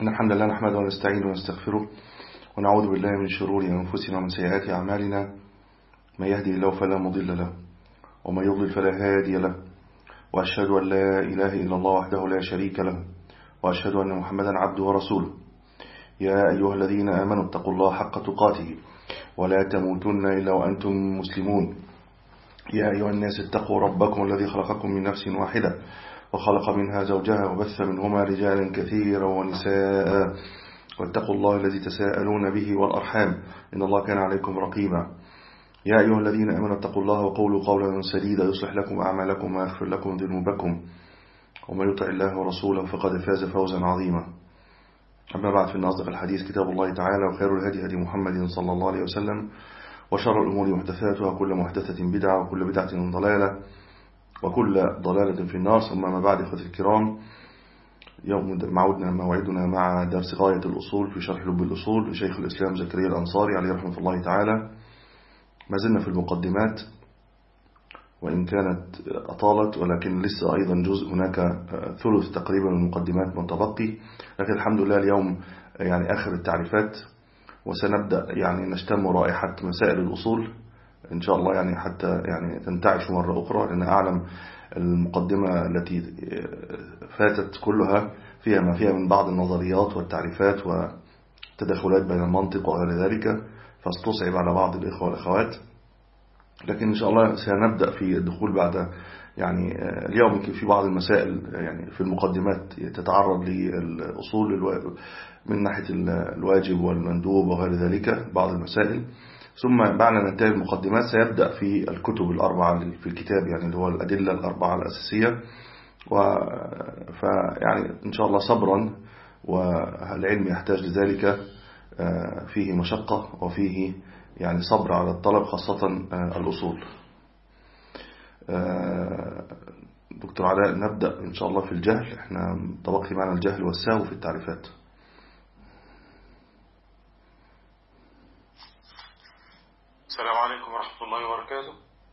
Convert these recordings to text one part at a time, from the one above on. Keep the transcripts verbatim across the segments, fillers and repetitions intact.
إن الحمد لله نحمده ونستعينه ونستغفره ونعوذ بالله من شرور أنفسنا ومن سيئات أعمالنا. من يهدي الله فلا مضل له ومن يضلل فلا هادي له، وأشهد أن لا إله إلا الله وحده لا شريك له، وأشهد أن محمدا عبده ورسوله. يا أيها الذين آمنوا اتقوا الله حق تقاته ولا تموتن إلا وأنتم مسلمون. يا أيها الناس اتقوا ربكم الذي خلقكم من نفس واحدة وخلق منها زوجها وبث منهما رجالا كثيرا ونساء، واتقوا الله الذي تساءلون به والأرحام إن الله كان عليكم رقيبا. يا أيها الذين آمنوا اتقوا الله وقولوا قولا سديدا يصلح لكم أعمالكم ويغفر لكم ذنوبكم، ومن يطع الله ورسوله فقد فاز فوزا عظيما. أما بعد، فإن أصدق الحديث كتاب الله تعالى، وخير الهدي هدي محمد صلى الله عليه وسلم، وشر الأمور محدثاتها، وكل محدثة بدعة، وكل بدعة ضلالة، وكل ضلالة في النار. ثم ما بعد، إخوتي الكرام، يوم معودنا موعدنا مع درس غاية الأصول في شرح لب الأصول لشيخ الإسلام زكريا الأنصاري عليه رحمة الله تعالى. ما زلنا في المقدمات، وإن كانت أطالت ولكن لسه أيضا جزء، هناك ثلث تقريبا من المقدمات متبقي، لكن الحمد لله اليوم يعني آخر التعريفات، وسنبدأ يعني نشتم رائحة مسائل الأصول إن شاء الله، يعني حتى يعني تنتعش مرة أخرى، لأن أعلم المقدمة التي فاتت كلها فيها ما فيها من بعض النظريات والتعريفات وتدخلات بين المنطق وغير ذلك، فاستصعب على بعض الإخوة والأخوات. لكن إن شاء الله سنبدأ في الدخول بعد يعني اليوم في بعض المسائل يعني في المقدمات تتعرض للأصول من ناحية الواجب والمندوب وغير ذلك بعض المسائل. ثم بعد أن ننتهي المقدمات سيبدأ في الكتب الأربعة في الكتاب، يعني اللي هو الأدلة الأربعة الأساسية. فيعني إن شاء الله صبرا، والعلم يحتاج لذلك، فيه مشقة وفيه يعني صبر على الطلب، خاصة الأصول. دكتور علاء، نبدأ إن شاء الله في الجهل. احنا تبقي معنا الجهل والسهو في التعريفات. السلام عليكم ورحمة الله وبركاته.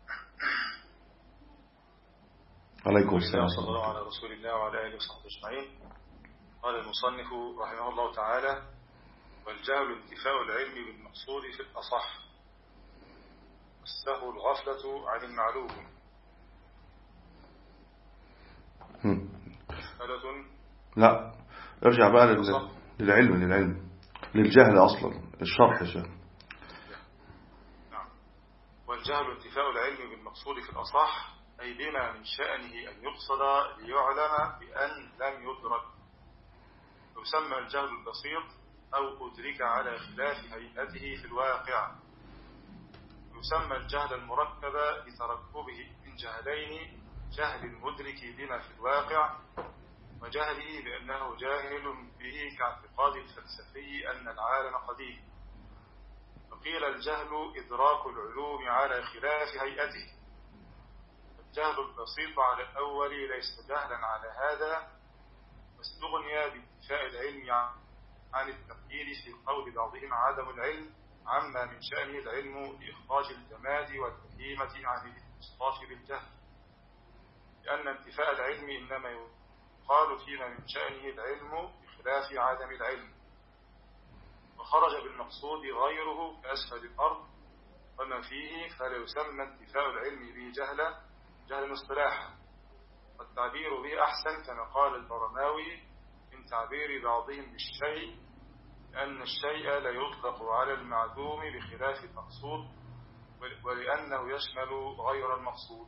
عليكم السلام صلى الله على رسول الله وعلى آله وصحبه أجمعين. قال المصنف رحمه الله تعالى: والجهل انتفاء العلم بالمقصود في الأصح، والسهو الغفلة عن المعلوم. مسألة لا، ارجع بقى للعلم للعلم للجهل أصلا، الشرح شيء. نعم. والجهل انتفاء العلم بالمقصود في الأصح، أي بما من شأنه أن يقصد ليعلم بأن لم يدرك. يسمى الجهل البسيط أو أدرك على خلاف هيئته في الواقع. يسمى الجهل المركب لتركبه من جهلين: جهل المدرك بما في الواقع، وجهله بأنه جاهل به كاعتقاد الفلسفي أن العالم قديم. وقيل الجهل إدراك العلوم على خلاف هيئته. الجهل البسيط على الأول ليس جهلا على هذا، واستغني بانتفاء العلم عن التقييد في قول بعضهم عدم العلم عما من شأنه العلم لإخراج الجماد والبهيمة عن الإصطاف بالجهل، لأن انتفاء العلم إنما يقال فيما من شأنه العلم بخلاف عدم العلم، وخرج بالمقصود غيره كأسفل الأرض وما فيه، فلا يسمى انتفاء العلم به جهلا جهلا اصطلاحا، والتعبير به أحسن كما قال البرماوي من تعبير بعضهم بالشيء، لأن الشيء لا يطلق على المعدوم بخلاف المقصود، ولأنه يشمل غير المقصود.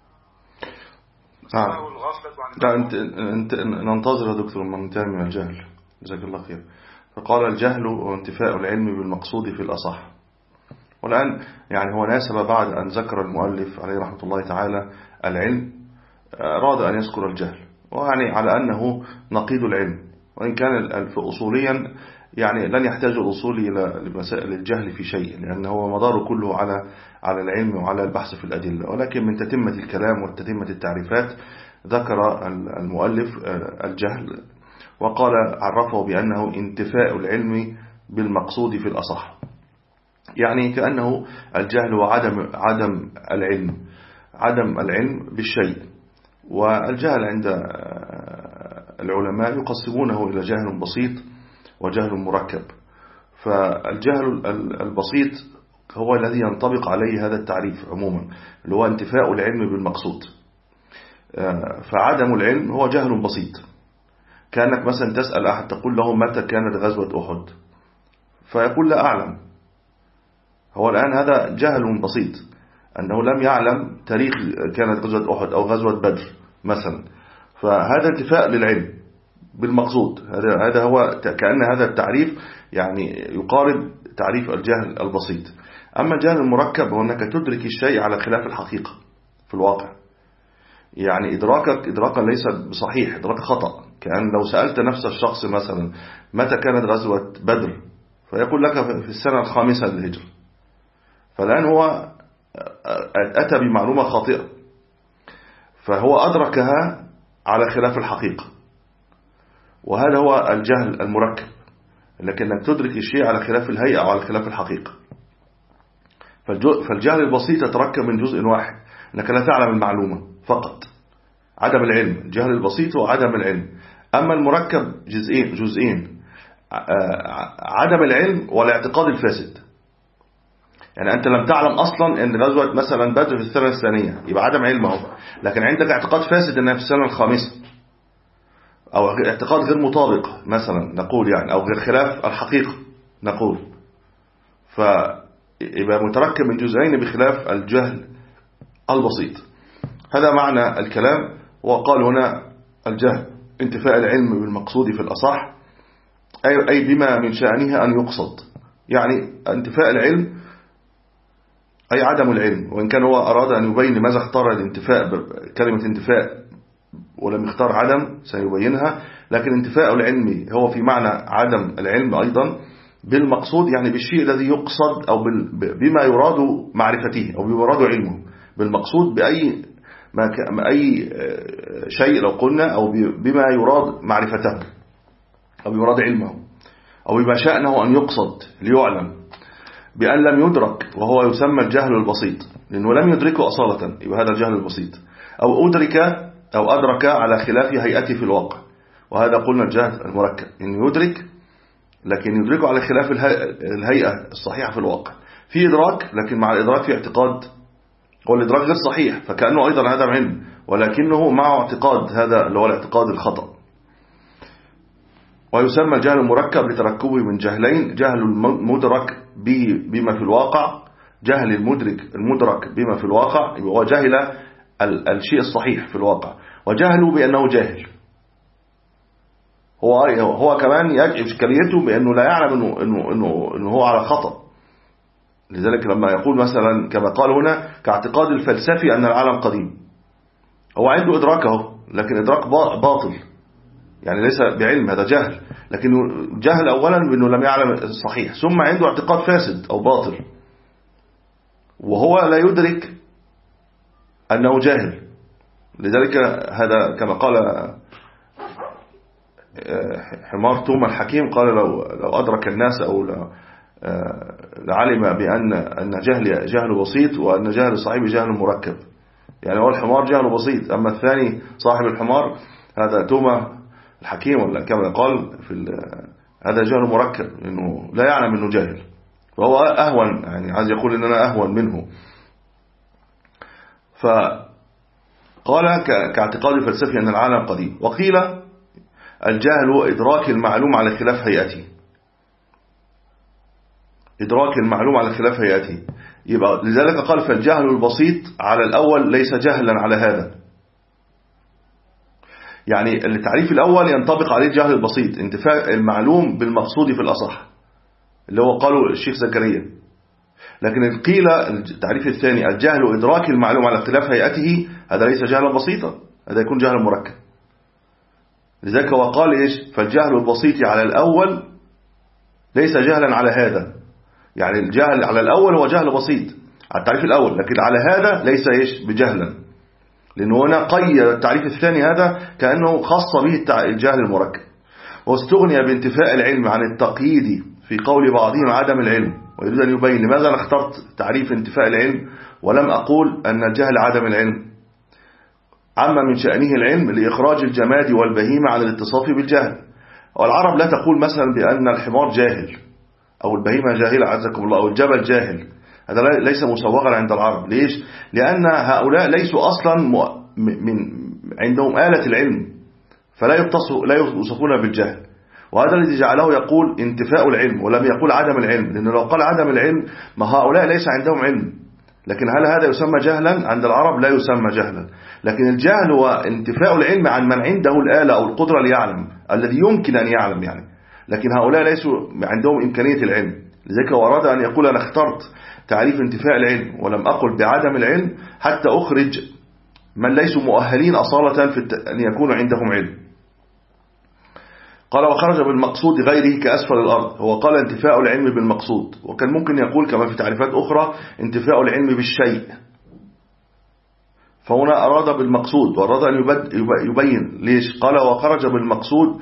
نعم. الغفلة عن لا، انت انت ننتظر يا دكتور من ننتهي من الجهل، جزاك الله خير. فقال الجهل وانتفاء العلم بالمقصود في الأصح. والآن يعني هو ناسب بعد أن ذكر المؤلف عليه رحمة الله تعالى العلم، أراد أن يذكر الجهل، ويعني على أنه نقيض العلم، وإن كان في أصوليا يعني لن يحتاج الأصول إلى مسائل الجهل في شيء، لأنه هو مداره كله على على العلم وعلى البحث في الأدلة. ولكن من تتمة الكلام وتتمة التعريفات ذكر المؤلف الجهل، وقال عرفه بأنه انتفاء العلم بالمقصود في الأصح، يعني كأنه الجهل وعدم عدم العلم عدم العلم بالشيء. والجهل عند العلماء يقسمونه إلى جهل بسيط وجهل مركب. فالجهل البسيط هو الذي ينطبق عليه هذا التعريف عموما، اللي هو انتفاء العلم بالمقصود. فعدم العلم هو جهل بسيط، كأنك مثلا تسأل أحد تقول له متى كانت غزوة أحد، فيقول لا أعلم. هو الآن هذا جهل بسيط، أنه لم يعلم تاريخ كانت غزوة أحد أو غزوة بدر مثلا، فهذا انتفاء للعلم بالمقصود. هذا هذا هو كأن هذا التعريف يعني يقارب تعريف الجهل البسيط. أما الجهل المركب هو أنك تدرك الشيء على خلاف الحقيقة في الواقع، يعني إدراكك إدراكا ليس بصحيح، إدراك خطأ. كأن لو سألت نفس الشخص مثلا متى كانت غزوة بدر، فيقول لك في السنة الخامسة للهجرة، فالآن هو أتى بمعلومة خاطئة، فهو أدركها على خلاف الحقيقة، وهذا هو الجهل المركب، لكنك تدرك الشيء على خلاف الهيئة أو على خلاف الحقيقة. فالجهل البسيط يتركب من جزء واحد، أنك لا تعلم المعلومة فقط، عدم العلم. الجهل البسيط هو عدم العلم. أما المركب جزئين جزئين عدم العلم والاعتقاد الفاسد. يعني أنت لم تعلم أصلا أن غزوة مثلا بدر في السنة الثانية، يبقى عدم علمه، لكن عندك اعتقاد فاسد أنها في السنة الخامسة، أو اعتقاد غير مطابق مثلا نقول يعني، أو غير خلاف الحقيقة نقول، فيبقى متركب من جزئين بخلاف الجهل البسيط. هذا معنى الكلام. وقال هنا الجهل انتفاء العلم بالمقصود في الأصح، أي بما من شأنه أن يقصد، يعني انتفاء العلم أي عدم العلم. وإن كان هو أراد أن يبين لماذا اختار الانتفاء كلمة انتفاء ولم يختار عدم سيبينها، لكن انتفاء العلم هو في معنى عدم العلم أيضا بالمقصود، يعني بالشيء الذي يقصد أو بما يراد معرفته أو بما يراد علمه. بالمقصود بأي ما أي شيء لو قلنا، أو بما يراد معرفته أو بما يراد علمه، أو بما شأنه أن يقصد ليعلم، بأن لم يدرك، وهو يسمى الجهل البسيط، لأنه لم يدركه أصالة، يبقى هذا الجهل البسيط. أو أدرك أو أدرك على خلاف هيئته في الواقع، وهذا قلنا الجهل المركب، إنه يدرك لكن يدركه على خلاف الهيئة الصحيحة في الواقع. في إدراك، لكن مع الإدراك في اعتقاد، والإدراك غير صحيح، فكأنه أيضا عدم علم، ولكنه مع اعتقاد، هذا اللي هو الاعتقاد الخطأ. ويسمى الجهل المركب لتركبه من جهلين: جهل المدرك بما في الواقع، جهل المدرك المدرك بما في الواقع، هو جهل الشيء الصحيح في الواقع، وجهله بأنه جاهل. هو هو كمان إشكاليته بأنه لا يعلم إنه, إنه, إنه, إنه هو على خطأ. لذلك لما يقول مثلا كما قال هنا كاعتقاد الفلسفي أن العالم قديم، هو عنده إدراكه لكن إدراك باطل، يعني ليس بعلم، هذا جهل. لكن جهل أولا بأنه لم يعلم الصحيح، ثم عنده اعتقاد فاسد أو باطل، وهو لا يدرك أنه جاهل. لذلك هذا كما قال حمار توما الحكيم، قال لو لو أدرك الناس أو لعلم بأن أن جهل جهل بسيط، وأن جهل صاحب جهل مركب. يعني هو الحمار جهل بسيط، أما الثاني صاحب الحمار هذا توما الحكيم، ولا كما قال في هذا جهل مركب، إنه لا يعلم إنه جاهل، وهو أهون، يعني عايز يقول إن أنا أهون منه. فقال كاعتقاد الفلسفي أن العالم قديم. وقيل الجهل هو إدراك المعلوم على خلاف هيئته، إدراك المعلوم على خلاف هيئته. يبقى لذلك قال فالجهل البسيط على الأول ليس جهلا على هذا، يعني التعريف الأول ينطبق عليه الجهل البسيط، انتفاء المعلوم بالمقصود في الأصح، اللي هو قالوا الشيخ زكريا. لكن قيل التعريف الثاني الجهل إدراك المعلوم على اختلاف هيئته، هذا ليس جهلا بسيطا، هذا يكون جهل مركب. لذلك وقال إيش فالجهل البسيط على الأول ليس جهلا على هذا، يعني الجهل على الأول هو جهل بسيط على التعريف الأول، لكن على هذا ليس إيش بجهلا، لأنه هنا قيد التعريف الثاني هذا كأنه خاص به الجهل المركب. واستغني بانتفاء العلم عن التقييد في قول بعضهم عدم العلم، ويريد أن يبين لماذا أنا اخترت تعريف انتفاء العلم ولم أقول أن الجهل عدم العلم، عما من شأنه العلم لإخراج الجماد والبهيمة عن الاتصاف بالجهل. والعرب لا تقول مثلا بأن الحمار جاهل أو البهيمة جاهلة عزكم الله أو الجبل جاهل. هذا ليس مسوغا عند العرب. ليش؟ لأن هؤلاء ليسوا أصلا من عندهم آلة العلم، فلا لا يوصفون بالجهل. وهذا الذي جعله يقول انتفاء العلم ولم يقول عدم العلم، لأنه لو قال عدم العلم ما هؤلاء ليس عندهم علم. لكن هل هذا يسمى جهلا؟ عند العرب لا يسمى جهلا. لكن الجهل هو انتفاء العلم عن من عنده الآلة أو القدرة ليعلم، الذي يمكن أن يعلم يعني. لكن هؤلاء ليسوا عندهم إمكانية العلم. لذلك أراد أن يقول أنا اخترت تعريف انتفاء العلم ولم أقل بعدم العلم حتى أخرج من ليسوا مؤهلين أصالة في أن يكونوا عندهم علم. قال وخرج بالمقصود غيره كأسفل الأرض. هو قال انتفاء العلم بالمقصود، وكان ممكن يقول كما في تعريفات أخرى انتفاء العلم بالشيء. فهنا أراد بالمقصود وأراد أن يبين ليش قال وخرج بالمقصود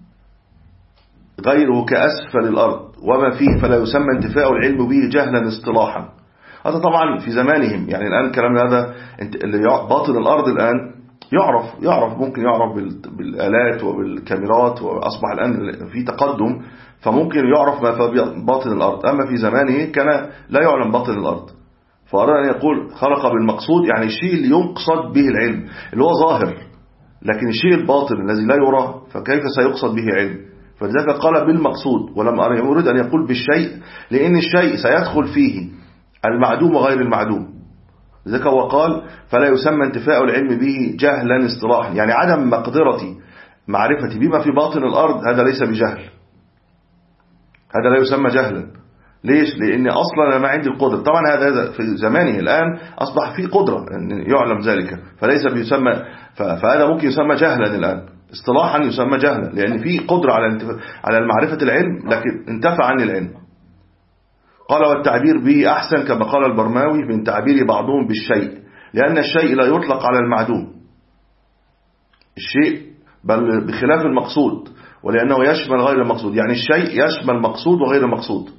غيره كأسفل الأرض وما فيه فلا يسمى انتفاء العلم به جهلا اصطلاحا. هذا طبعا في زمانهم، يعني الآن كلام هذا باطن الأرض الآن يعرف يعرف ممكن يعرف بالآلات وبالكاميرات، وأصبح الآن في تقدم فممكن يعرف ما في باطن الأرض. أما في زمانه كان لا يعلم باطن الأرض. فأراد أن يقول خلق بالمقصود يعني الشيء اللي يقصد به العلم اللي هو ظاهر، لكن الشيء الباطن الذي لا يرى فكيف سيقصد به علم؟ فلذلك قال بالمقصود ولم يريد أن يقول بالشيء، لأن الشيء سيدخل فيه المعدوم وغير المعدوم. لذلك هو قال فلا يسمى انتفاء العلم به جهلا اصطلاحا، يعني عدم مقدرتي معرفتي بما في باطن الأرض هذا ليس بجهل، هذا لا يسمى جهلا. ليش؟ لأن أصلا أنا ما عندي القدرة. طبعا هذا في زمانه الآن أصبح فيه قدرة أن يعلم ذلك، فليس بيسمى، فهذا ممكن يسمى جهلا الآن، اصطلاحا يسمى جهلا لأن فيه قدرة على على معرفة العلم لكن انتفع عن العلم. قال والتعبير به أحسن كما قال البرماوي من تعبير بعضهم بالشيء، لأن الشيء لا يطلق على المعدوم الشيء بل بخلاف المقصود، ولأنه يشمل غير المقصود، يعني الشيء يشمل مقصود وغير مقصود،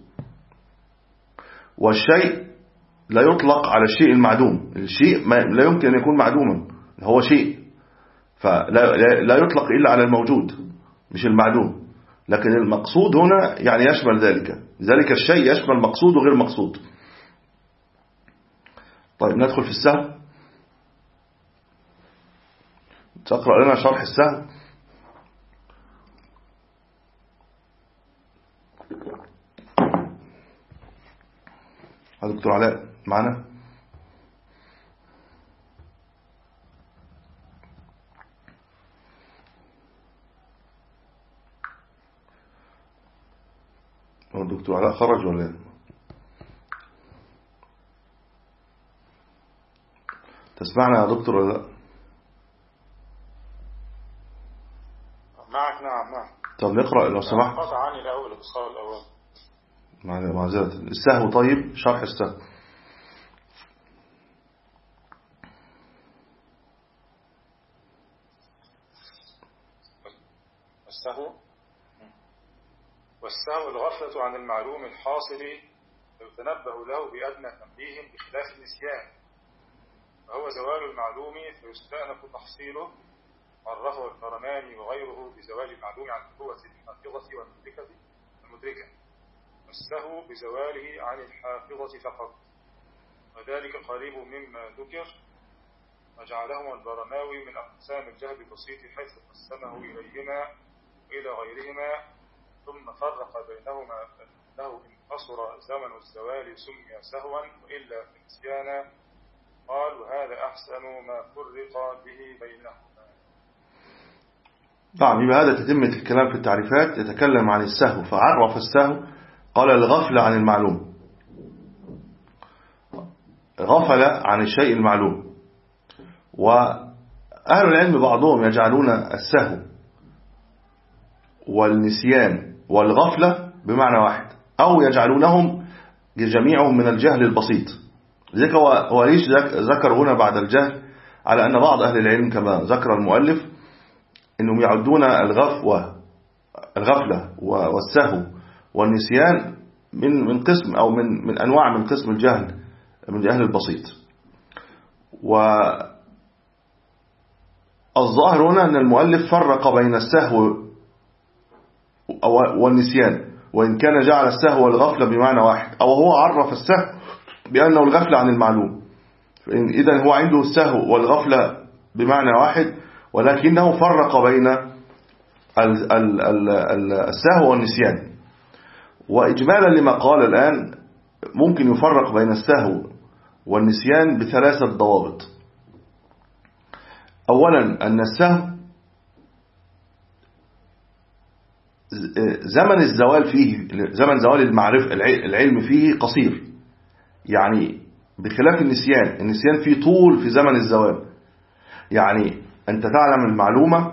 والشيء لا يطلق على الشيء المعدوم. الشيء لا يمكن أن يكون معدوما، هو شيء فلا لا يطلق إلا على الموجود مش المعدوم. لكن المقصود هنا يعني يشمل ذلك، ذلك الشيء يشمل مقصود وغير مقصود. طيب ندخل في السهم. تقرأ لنا شرح السهم. هذا دكتور علاء معنا؟ هو الدكتور علاء خرج ولا ايه؟ تسمعنا يا دكتور ولا لا؟ معك. نعم نعم. طب نقرأ لو سمحت. قطع عني الأول الاتصال الأول. معذرة. السهو. طيب شرح السهو. السهو والسهو الغفلة عن المعلوم الحاصل يتنبه له بأدنى تنبيه بخلاف النسيان، وهو زوال المعلوم فيستأنف تحصيله. عرفه القرماني وغيره بزوال المعلوم عن القوة الحافظة والمدركة المدركة، والسهو بزواله عن الحافظة فقط، وذلك قريب مما ذكر. وجعلهما البرماوي من أقسام الجهل البسيط حيث قسمه إليهما وإلى غيرهما، ثم فرق بينهما أنه إن قصر زمن الزوال سمي سهوا وإلا في نسيانا. قال وهذا أحسن ما فرق به بينهما. نعم. يبقى هذا تتمة الكلام في التعريفات. يتكلم عن السهو فعرف السهو قال الغفلة عن المعلوم، غفل عن الشيء المعلوم. وأهل العلم بعضهم يجعلون السهو والنسيان والغفلة بمعنى واحد، أو يجعلونهم جميعهم من الجهل البسيط. ذلك هو ليش ذكر هنا بعد الجهل على أن بعض أهل العلم كما ذكر المؤلف أنهم يعدون الغفوة الغفلة والسهو والنسيان من من قسم أو من من أنواع من قسم الجهل من الجهل البسيط. والظاهر هنا أن المؤلف فرق بين السهو والنسيان، وإن كان جعل السهو والغفلة بمعنى واحد، أو هو عرف السهو بأنه الغفلة عن المعلوم، إذن هو عنده السهو والغفلة بمعنى واحد، ولكنه فرق بين السهو والنسيان. وإجمالا لما قال الآن ممكن يفرق بين السهو والنسيان بثلاثة ضوابط. أولا أن السهو زمن الزوال فيه، زمن زوال المعرفة العلم فيه قصير، يعني بخلاف النسيان. النسيان فيه طول في زمن الزوال، يعني أنت تعلم المعلومة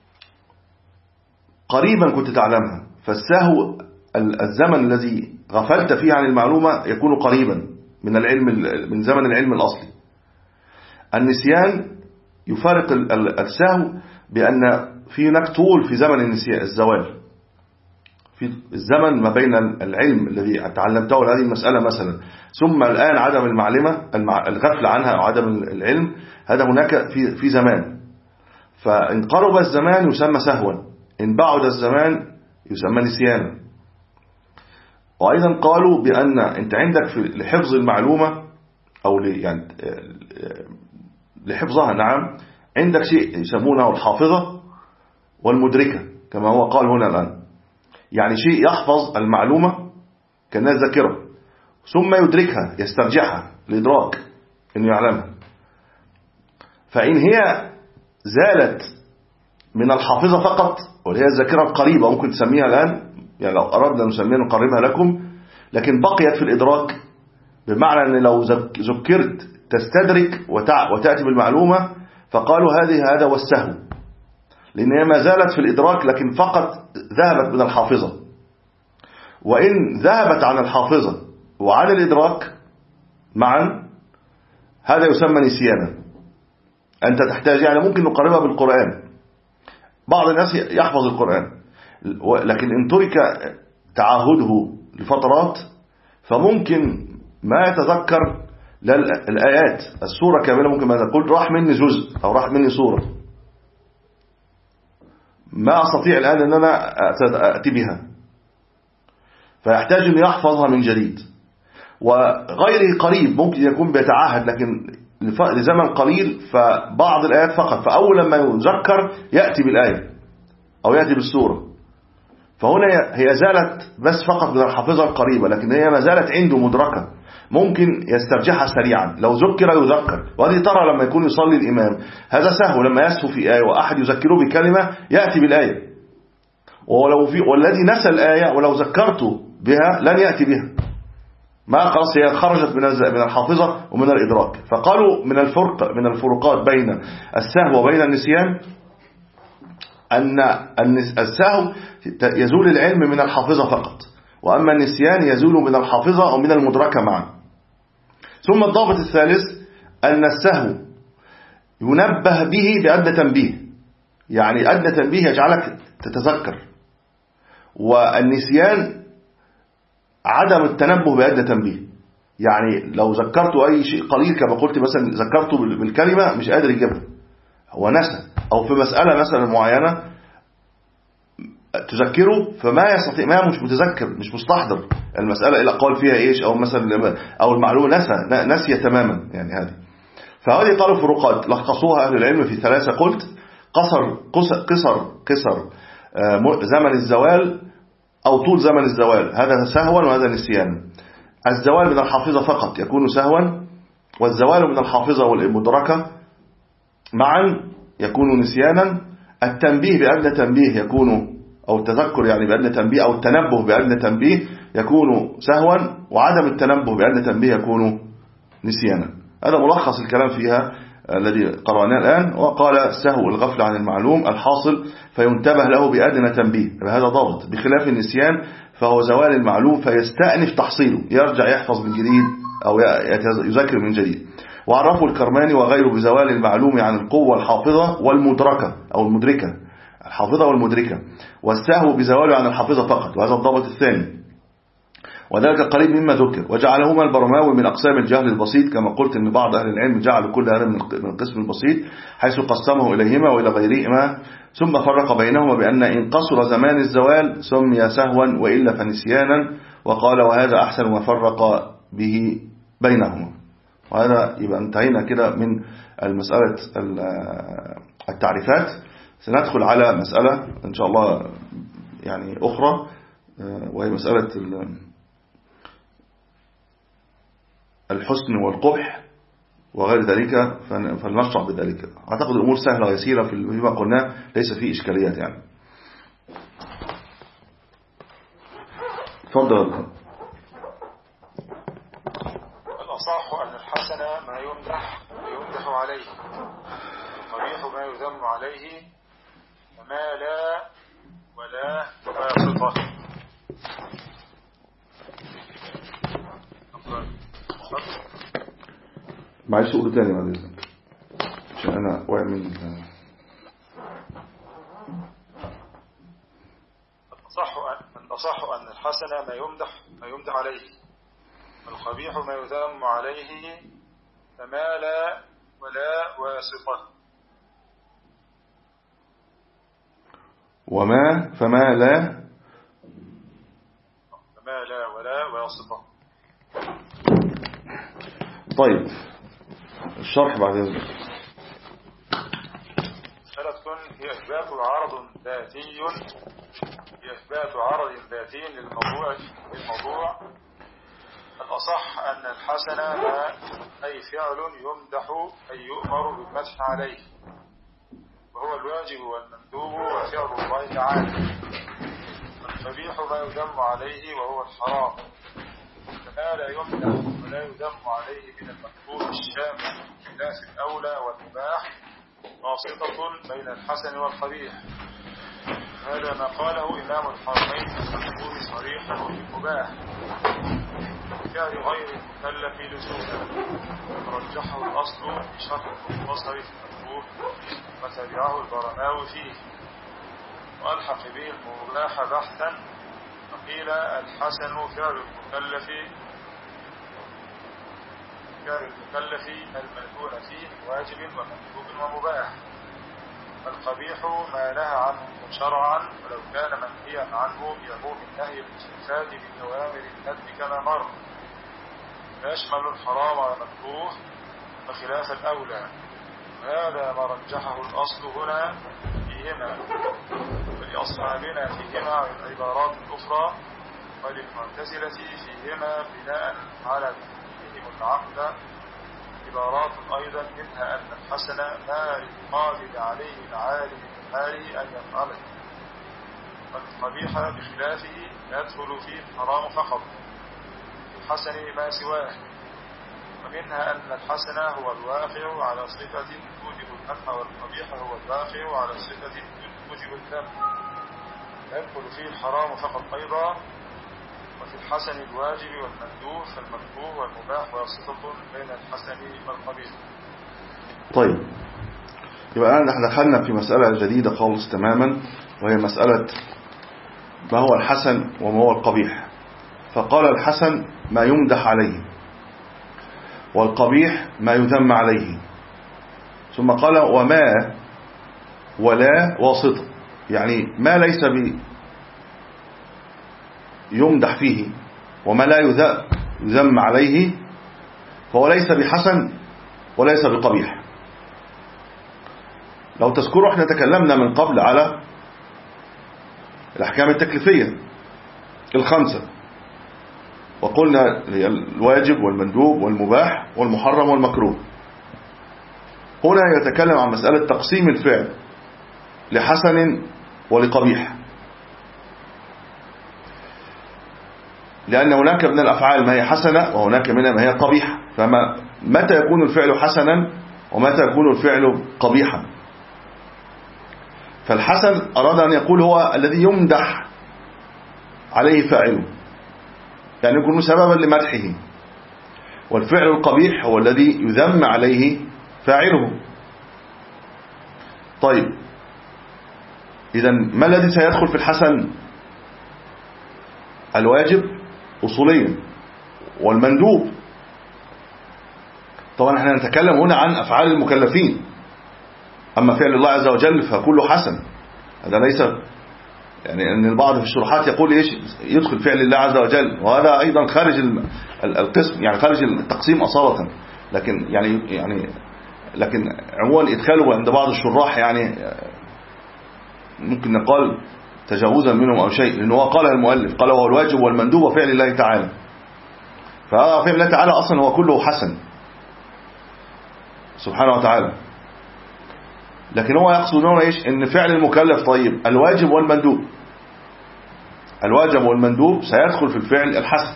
قريبا كنت تعلمها، فالسهو الزمن الذي غفلت فيه عن المعلومة يكون قريبا من العلم، من زمن العلم الأصلي. النسيان يفارق السهو بأن في هناك طول في زمن النسيان الزوال، في الزمن ما بين العلم الذي تعلمته هذه المسألة مثلا ثم الآن عدم المعلمة الغفل عنها أو عدم العلم، هذا هناك في في زمان. فإن قرب الزمان يسمى سهوا، إن بعد الزمان يسمى نسيانا. وأيضا قالوا بأن أنت عندك في لحفظ المعلومة أو يعني لحفظها، نعم، عندك شيء يسمونه الحافظة والمدركة كما هو قال هنا الآن، يعني شيء يحفظ المعلومة كأنها ذاكرة ثم يدركها يسترجعها لإدراك إنه يعلمها. فإن هي زالت من الحافظة فقط وهي الذاكرة القريبة ممكن تسميها الآن، يعني لو أردنا نسميها نقربها لكم، لكن بقيت في الإدراك، بمعنى أن لو ذكرت تستدرك وتأتي بالمعلومة، فقالوا هذه هذا والسهو، لأن هي ما زالت في الإدراك لكن فقط ذهبت من الحافظة. وإن ذهبت عن الحافظة وعن الإدراك معا هذا يسمى نسيانا. أنت تحتاج، يعني ممكن نقربها بالقرآن، بعض الناس يحفظ القرآن لكن إن ترك تعاهده لفترات فممكن ما يتذكر الآيات السورة كاملة، ممكن ما تقول راح مني جزء أو راح مني سورة، ما أستطيع الآن أن أنا أتي بها، فيحتاج أن يحفظها من جديد. وغيره قريب ممكن يكون بيتعاهد لكن لزمن قليل، فبعض الآيات فقط، فأول لما يذكر يأتي بالآية أو يأتي بالسورة، فهنا هي زالت بس فقط من الحافظة القريبة، لكن هي ما زالت عنده مدركة، ممكن يسترجعها سريعا، لو ذكر يذكر. وهذه ترى لما يكون يصلي الإمام هذا سهو، لما يسهو في آية وأحد يذكره بكلمة يأتي بالآية، ولو في والذي نسى الآية ولو ذكرته بها لن يأتي بها، ما خلاص هي خرجت من من الحافظة ومن الإدراك. فقالوا من الفرق من الفروقات بين السهو وبين النسيان أن السهو يزول العلم من الحافظة فقط، وأما النسيان يزول من الحافظة ومن المدركة معا. ثم الضابط الثالث أن السهو ينبه به بأدنى تنبيه، يعني أدنى تنبيه يجعلك تتذكر، والنسيان عدم التنبه بأدنى تنبيه، يعني لو ذكرت أي شيء قليل كما قلت مثلا ذكرته بالكلمة مش قادر يجيبها، هو نسى، أو في مسألة مثلا معينة تذكره فما يستطيع، ما مش متذكر مش مستحضر المسألة إلا قال فيها إيش، أو مثلا أو المعلومة نسى نسي تماما، يعني هذه. فهذه قالوا فروقات لخصوها أهل العلم في ثلاثة، قلت قصر قصر قصر, قصر زمن الزوال أو طول زمن الزوال، هذا سهوا وهذا نسيان. الزوال من الحافظة فقط يكون سهوا، والزوال من الحافظة والمدركة معا يكون نسيانا. التنبيه بأدنى تنبيه يكون، أو التذكر يعني بأدنى تنبيه، أو التنبه بأدنى تنبيه يكون سهوا، وعدم التنبه بأدنى تنبيه يكون نسيانا. هذا ملخص الكلام فيها الذي قرأناه الآن. وقال السهو الغفل عن المعلوم الحاصل فينتبه له بأدنى تنبيه، هذا ضابط، بخلاف النسيان فهو زوال المعلوم فيستأنف تحصيله، يرجع يحفظ من جديد أو يذكر من جديد. وعرفوا الكرماني وغيره بزوال المعلوم عن القوة الحافظة والمدركة أو المدركة، الحافظة والمدركة، والسهو بزواله عن الحافظة فقط، وهذا الضابط الثاني. وذلك قريب مما ذكر. وجعلهما البرماوي من أقسام الجهل البسيط، كما قلت أن بعض أهل العلم جعل كل هذا من القسم البسيط حيث قسمه إليهما وإلى غيرهما، ثم فرق بينهما بأن إن قصر زمان الزوال سمي سهوا وإلا فنسيانا، وقال وهذا أحسن ما فرق به بينهما. وهذا يبقى انتهينا كده من المسألة التعريفات. سندخل على مسألة إن شاء الله يعني أخرى، وهي مسألة الحسن والقبح وغير ذلك، فلنشرح بذلك. أعتقد الأمور سهلة ويسيرة فيما قلناه، ليس فيه إشكاليات يعني. تفضل. الأصح أن الحسن ما يمدح يمدح عليه، القبيح ما يذم عليه، وما لا ولا واسطة. معلش قول تاني بعد اذنك عشان انا واقع من الأصح أن الأصح أن الحسن ما يمدح ما يمدح عليه، والقبيح ما يذم عليه، فما لا ولا واسطة. وما فما لا فما لا ولا واسطة. طيب الشرح بعد ذلك. مسألة هي إثبات عرض ذاتي هي إثبات عرض ذاتي للموضوع للموضوع الأصح أن الحسن ما أي فعل يمدح أي يؤمر بالمدح عليه، وهو الواجب والمندوب وفعل الله تعالى. والقبيح ما يذم عليه وهو الحرام، فما لا يمدح ولا يذم عليه من المكروه الشامل بخلاف الأولى والمباح واسطة بين الحسن والقبيح. هذا ما قاله إمام الحرمين في المكروه صريحا وفي المباح، فعل غير المكلف لزوما، رجحه الأصل بشرط المنتصر في المكروه وتبعه البرماوي فيه، وألحق به المباح بحثا، فقيل الحسن فعل المكلف فعل المكلف المنهون فيه من واجب ومندوب ومباح، والقبيح ما نهى عنه شرعا ولو كان منهيا عنه بعموم النهي الاستفاد بأوامر الندب كما مر، فيشمل الحرام والمكروه وخلاف الأولى. وهذا ما رجحه الأصل هنا فيهما، ولأصحابنا فيهما العبارات الأخرى، وللمعتزلة فيهما بناء على تنزيههم العقل عبارات أيضا، منها أن الحسن ما يقابل عليه العالم بحاله أن يفعله، والقبيح بخلافه يدخل فيه الحرام فقط، الحسن ما سواه. ومنها أن الحسن هو الواقع على صفة توجب المدح، والقبيح هو الواقع على صفة توجب الذم، يدخل فيه الحرام فقط أيضا. وفي الحسن الواجب والمندوب فالمكروه والمباح واسطة بين الحسن والقبيح. طيب يبقى احنا دخلنا في مسألة جديدة خالص تماما، وهي مسألة ما هو الحسن وما هو القبيح. فقال الحسن ما يمدح عليه، والقبيح ما يذم عليه، ثم قال وما ولا واسطة، يعني ما ليس يمدح فيه وما لا يذم عليه فهو ليس بحسن وليس بقبيح. لو تذكروا احنا تكلمنا من قبل على الأحكام التكليفية الخمسة، وقلنا الواجب والمندوب والمباح والمحرم والمكروه. هنا يتكلم عن مسألة تقسيم الفعل لحسن ولقبيح، لأن هناك من الأفعال ما هي حسنة وهناك منها ما هي قبيحة، فما متى يكون الفعل حسنا ومتى يكون الفعل قبيحا؟ فالحسن أراد أن يقول هو الذي يمدح عليه فاعله، يعني يكون سببا لمدحه، والفعل القبيح هو الذي يذم عليه فاعله. طيب إذن ما الذي سيدخل في الحسن؟ الواجب أصوليا، والمندوب. طبعا احنا نتكلم هنا عن أفعال المكلفين، أما فعل الله عز وجل فكله حسن. هذا ليس يعني أن البعض في الشروحات يقول إيش يدخل فعل الله عز وجل، وهذا أيضا خارج القسم، يعني خارج التقسيم أصالة، لكن يعني يعني لكن عموما إدخاله عند بعض الشراح يعني ممكن نقال تجاوزا منهم أو شيء، لأنه هو قالها المؤلف، قال هو الواجب والمندوب وفعل الله تعالى، ففعل الله تعالى أصلا هو كله حسن سبحانه وتعالى. لكن هو يقصد هنا إيش؟ إن فعل المكلف طيب الواجب والمندوب، الواجب والمندوب سيدخل في الفعل الحسن.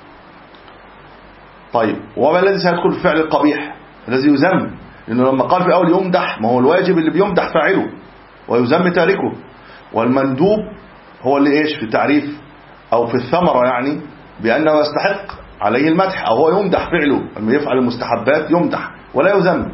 طيب وما الذي سيدخل في الفعل القبيح الذي يذم؟ لأنه لما قال في الأول يمدح، ما هو الواجب اللي بيمدح فاعله ويذم تاركه، والمندوب هو اللي إيش في التعريف أو في الثمرة يعني بأنه يستحق عليه المدح، أو هو يمدح فعله، لما يفعل المستحبات يمدح ولا يذم.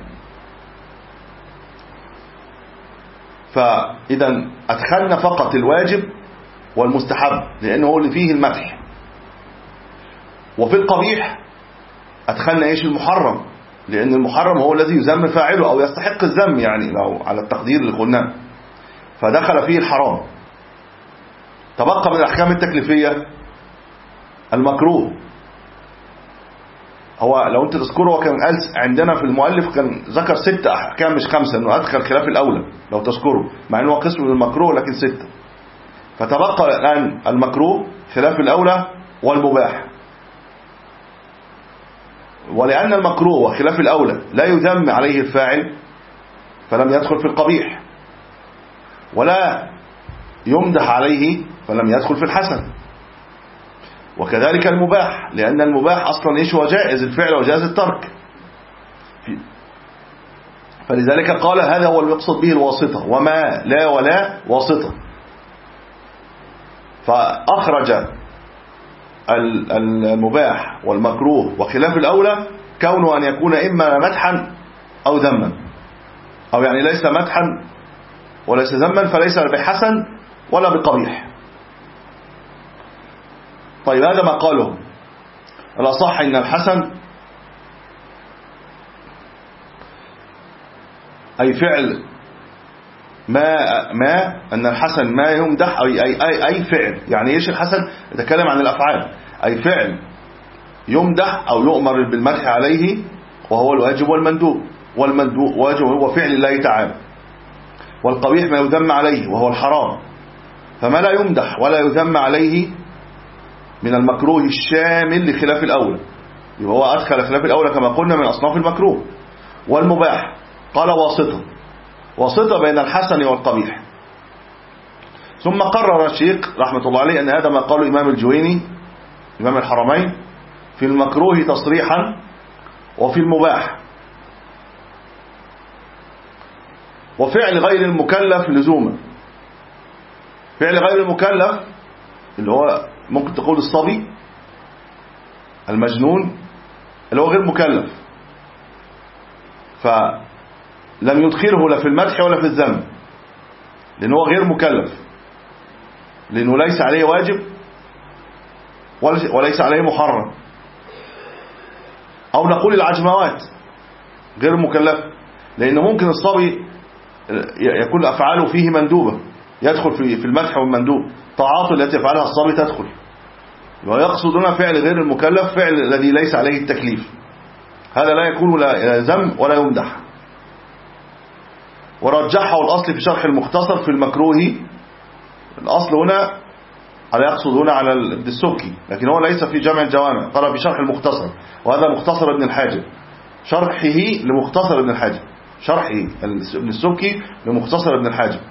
فإذا أدخلنا فقط الواجب والمستحب لأنه هو اللي فيه المدح، وفي القبيح أدخلنا إيش؟ المحرم، لأن المحرم هو الذي يذم فاعله أو يستحق الذم، يعني لو على التقدير اللي قلناه، فدخل فيه الحرام. تبقى من الأحكام التكليفية المكروه. هو لو أنت تذكره كان قال عندنا في المؤلف كان ذكر ستة أحكام مش خمسة، أنه أدخل خلاف الأولى لو تذكره، مع أنه قسم من المكروه لكن ستة. فتبقى الآن المكروه خلاف الأولى والمباح. ولأن المكروه وخلاف الأولى لا يذم عليه الفاعل فلم يدخل في القبيح، ولا يمدح عليه فلم يدخل في الحسن. وكذلك المباح، لأن المباح أصلا إيش هو؟ جائز الفعل وجائز الترك. فلذلك قال هذا هو المقصد به الواسطة، وما لا ولا واسطة. فأخرج المباح والمكروه وخلاف الأولى كونه أن يكون إما مدحا أو ذما، أو يعني ليس مدحا وليس ذما، فليس بحسن ولا بقبيح. طيب هذا ما قاله. الأصح إن الحسن أي فعل ما ما أن الحسن ما يمدح أو أي أي أي فعل، يعني إيش الحسن؟ يتكلم عن الأفعال، أي فعل يمدح أو يؤمر بالمدح عليه، وهو الواجب والمندوب. والمندوب واجب هو فعل الله تعالى، والقبيح ما يذم عليه وهو الحرام. فما لا يمدح ولا يذم عليه من المكروه الشامل لخلاف الأولى، يبقى هو أدخل خلاف الأولى كما قلنا من أصناف المكروه. والمباح قال واسطة، واسطة بين الحسن والقبيح. ثم قرر الشيخ رحمة الله عليه أن هذا ما قاله إمام الجويني إمام الحرمين في المكروه تصريحا وفي المباح. وفعل غير المكلف لزوما. فعل غير المكلف اللي هو ممكن تقول الصبي المجنون اللي هو غير مكلف، فلم يدخله لا في المدح ولا في الذم، لأنه هو غير مكلف، لأنه ليس عليه واجب وليس عليه محرم. أو نقول العجموات غير مكلف، لأنه ممكن الصبي يكون أفعاله فيه مندوبة، يدخل في المدح والمندوب، طاعات التي يفعلها الصبي تدخل. ويقصد هنا فعل غير المكلف فعل الذي ليس عليه التكليف، هذا لا يكون لا ذم ولا يمدح. ورجحه الأصل في شرح المختصر في المكروه. الأصل هنا على يقصد هنا على السبكي، لكن هو ليس في جمع الجوامع، قال في شرح المختصر، وهذا مختصر ابن الحاجب، شرحه لمختصر ابن الحاجب، شرحه ابن السبكي لمختصر ابن الحاجب.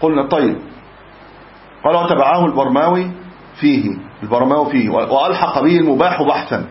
قلنا طيب، قال وتبعه البرماوي فيه البرماوي فيه وألحق به المباح بحثا.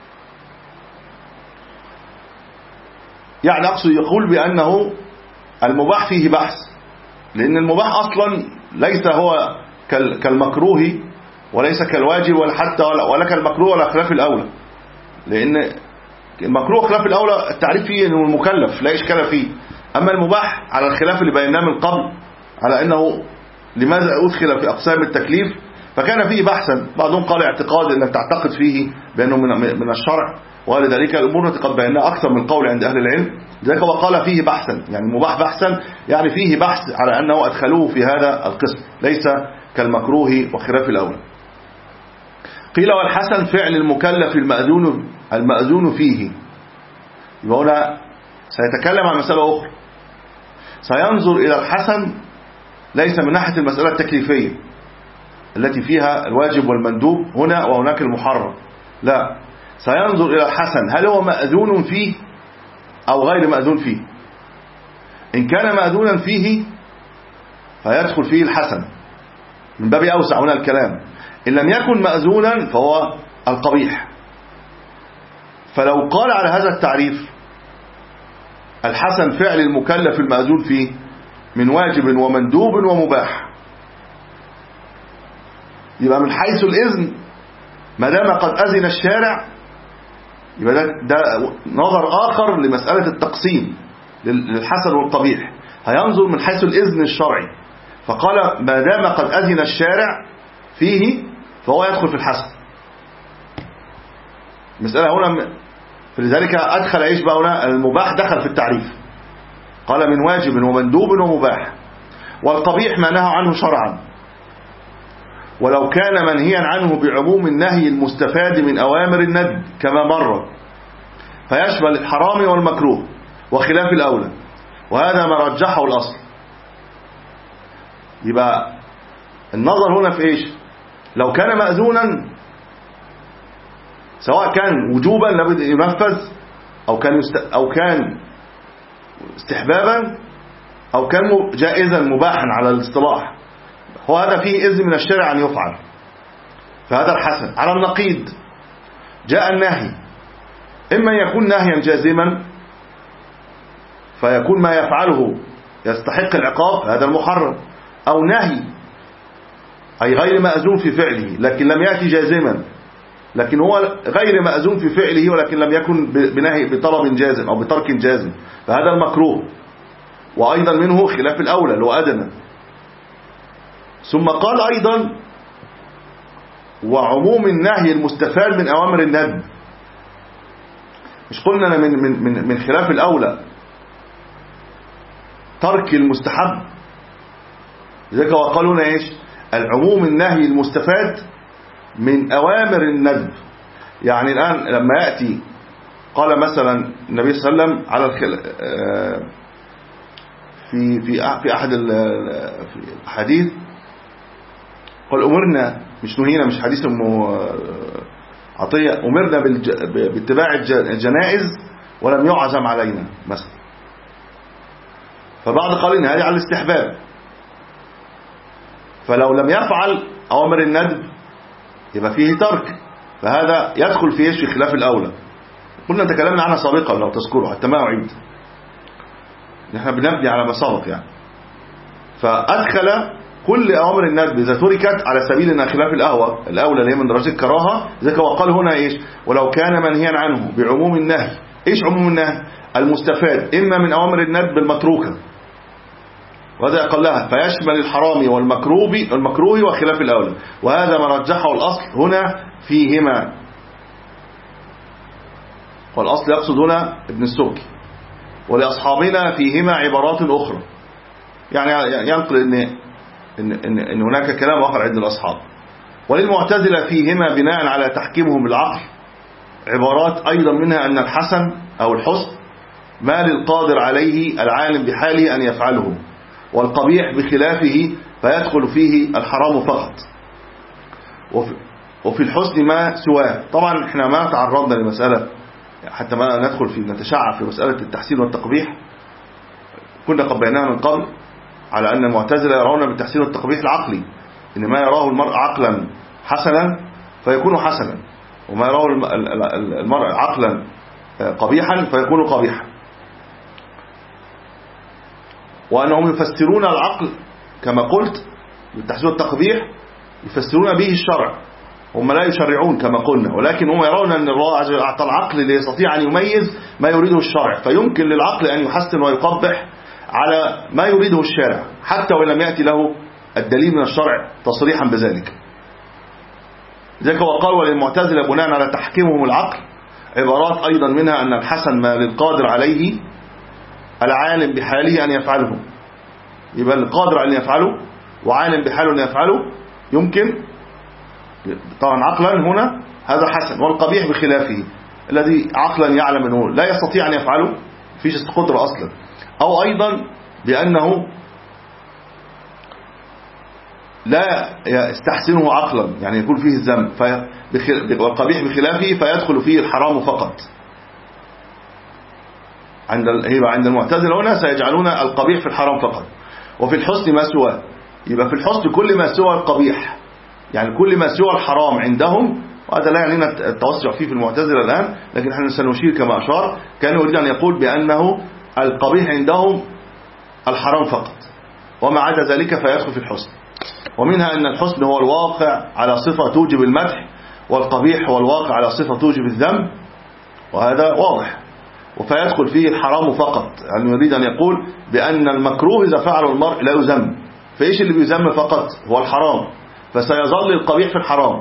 يعني أقصد يقول بأنه المباح فيه بحث، لأن المباح أصلا ليس هو كالمكروه وليس كالواجب ولا حتى ولا كالمكروه ولا خلاف الأولى، لأن المكروه خلاف الأولى التعريف فيه أنه المكلف لا إشكال فيه، أما المباح على الخلاف اللي بيناه من قبل على أنه لماذا أدخل في أقسام التكليف، فكان فيه بحثا. بعضهم قال اعتقاد أنك تعتقد فيه بأنه من الشرع، ولذلك الأمور قد بيناها أكثر من قول عند أهل العلم، لذلك وقال فيه بحثا، يعني المباح بحثا يعني فيه بحث على أنه أدخلوه في هذا القسم ليس كالمكروه وخلاف الأولى. قيل والحسن فعل المكلف المأذون المأذون فيه. يبقى هنا سيتكلم عن مسألة أخرى، سينظر إلى الحسن ليس من ناحية المسألة التكليفية التي فيها الواجب والمندوب هنا وهناك المحرم، لا، سينظر إلى الحسن هل هو مأذون فيه أو غير مأذون فيه. إن كان مأذونا فيه فيدخل فيه الحسن من باب أوسع هنا الكلام، إن لم يكن مأذونا فهو القبيح. فلو قال على هذا التعريف الحسن فعل المكلف المأذون فيه من واجب ومندوب ومباح، يبقى من حيث الإذن ما دام قد أذن الشارع يبقى ده, ده نظر آخر لمسألة التقسيم للحسن والقبيح، هينظر من حيث الإذن الشرعي، فقال ما دام قد أذن الشارع فيه فهو يدخل في الحسن. المسألة هنا فلذلك أدخل إيش بقى هنا المباح دخل في التعريف، قال من واجب ومندوب ومباح. والقبيح ما نهى عنه شرعا، ولو كان منهيا عنه بعموم النهي المستفاد من أوامر الندب كما مر، فيشمل الحرام والمكروه وخلاف الأولى، وهذا ما رجحه الأصل. يبقى النظر هنا في إيش؟ لو كان مأذونا سواء كان وجوبا لابد ينفذ أو كان يست... أو كان استحبابا أو كان جائزا مباحا على الاصطلاح، هو هذا فيه إذن من الشارع أن يفعل، فهذا الحسن. على النقيض جاء النهي، إما يكون نهيا جازما فيكون ما يفعله يستحق العقاب هذا المحرم، أو نهي أي غير مأذون في فعله لكن لم يأتي جازما، لكن هو غير مأذون في فعله ولكن لم يكن بنهي بطلب جازم أو بترك جازم، فهذا المكروه، وأيضا منه خلاف الأولى لو أدنى. ثم قال أيضا وعموم النهي المستفاد من أوامر الندب، مش قلنا من, من, من, من خلاف الأولى ترك المستحب، لذلك وقالوا لنا إيش العموم النهي المستفاد من أوامر الندب. يعني الآن لما يأتي قال مثلا النبي صلى الله عليه وسلم على الخل... في في في أحد الحديث قال أمرنا، مش نهينا، مش حديث أم عطية، أمرنا بالج... باتباع الجنائز ولم يعزم علينا مثلا، فبعض قال إن هذه على الاستحباب، فلو لم يفعل أوامر الندب يبقى فيه ترك، فهذا يدخل فيه في خلاف الأولى. قلنا تكلمنا عنها سابقا لو تذكروا حتى ما أعيد، نحن بنبني على ما سبق يعني. فأدخل كل أوامر الندب إذا تركت على سبيل أنها خلاف الأهوى الأولى اللي هي من درجة الكراهة، ذلك وقال هنا إيش ولو كان منهيا عنه بعموم النهي. إيش عموم النهي؟ المستفاد إما من أوامر الندب المتروكة، وهذا أقلها، فيشمل الحرام والمكروه والمكروه وخلاف الأولى، وهذا ما رجحه الأصل هنا فيهما. والأصل يقصد هنا ابن السبكي، ولأصحابنا فيهما عبارات أخرى، يعني ينقل إن, إن, إن, إن هناك كلام آخر عند الأصحاب. وللمعتزلة فيهما بناء على تحكيمهم بالعقل عبارات أيضا منها أن الحسن أو الحسن ما للقادر عليه العالم بحاله أن يفعله، والقبيح بخلافه فيدخل فيه الحرام فقط، وفي, وفي الحسن ما سواه. طبعا احنا ما تعرضنا لمسألة حتى ما ندخل في نتشعب في مسألة التحسين والتقبيح، كنا قبلناها من قبل على أن المعتزلة يرون بالتحسين والتقبيح العقلي، إن ما يراه المرء عقلا حسنا فيكون حسنا، وما يراه المرء عقلا قبيحا فيكون قبيحا، وأنهم يفسرون العقل كما قلت بالتحسين والتقبيح، يفسرون به الشرع، هم لا يشرعون كما قلنا، ولكن هم يرون أن الله عز وجل أعطى العقل ليستطيع أن يميز ما يريده الشرع، فيمكن للعقل أن يحسن ويقبح على ما يريده الشارع حتى وإن لم يأتي له الدليل من الشرع تصريحا بذلك. ذلك هو قال وللمعتزلة بناء على تحكيمهم العقل عبارات أيضا منها أن الحسن ما للقادر عليه العالم بحاله أن يفعله، يبقى القادر على أن يفعله وعالم بحاله أن يفعله يمكن طبعا عقلا هنا هذا حسن، والقبيح بخلافه الذي عقلا يعلم أنه لا يستطيع أن يفعله فيش قدرة أصلا، أو أيضا بأنه لا يستحسنه عقلا يعني يكون فيه الذنب، والقبيح بخلافه فيدخل فيه الحرام فقط. عند عند المعتزلة هنا سيجعلون القبيح في الحرام فقط، وفي الحسن ما سواه، يبقى في الحسن كل ما سوى القبيح، يعني كل ما سوى الحرام عندهم، وهذا لا يعنينا التوسع فيه في المعتزلة الآن، لكن نحن سنشير كما أشار. كان يريد أن يقول بأنه القبيح عندهم الحرام فقط، وما عدا ذلك فيدخل في الحسن. ومنها أن الحسن هو الواقع على صفة توجب المدح، والقبيح هو الواقع على صفة توجب الذم، وهذا واضح، وفيدخل فيه الحرام فقط. يعني يريد أن يقول بأن المكروه إذا فعله المرء لا يذم، فإيش اللي بيذم فقط؟ هو الحرام، فسيظل القبيح في الحرام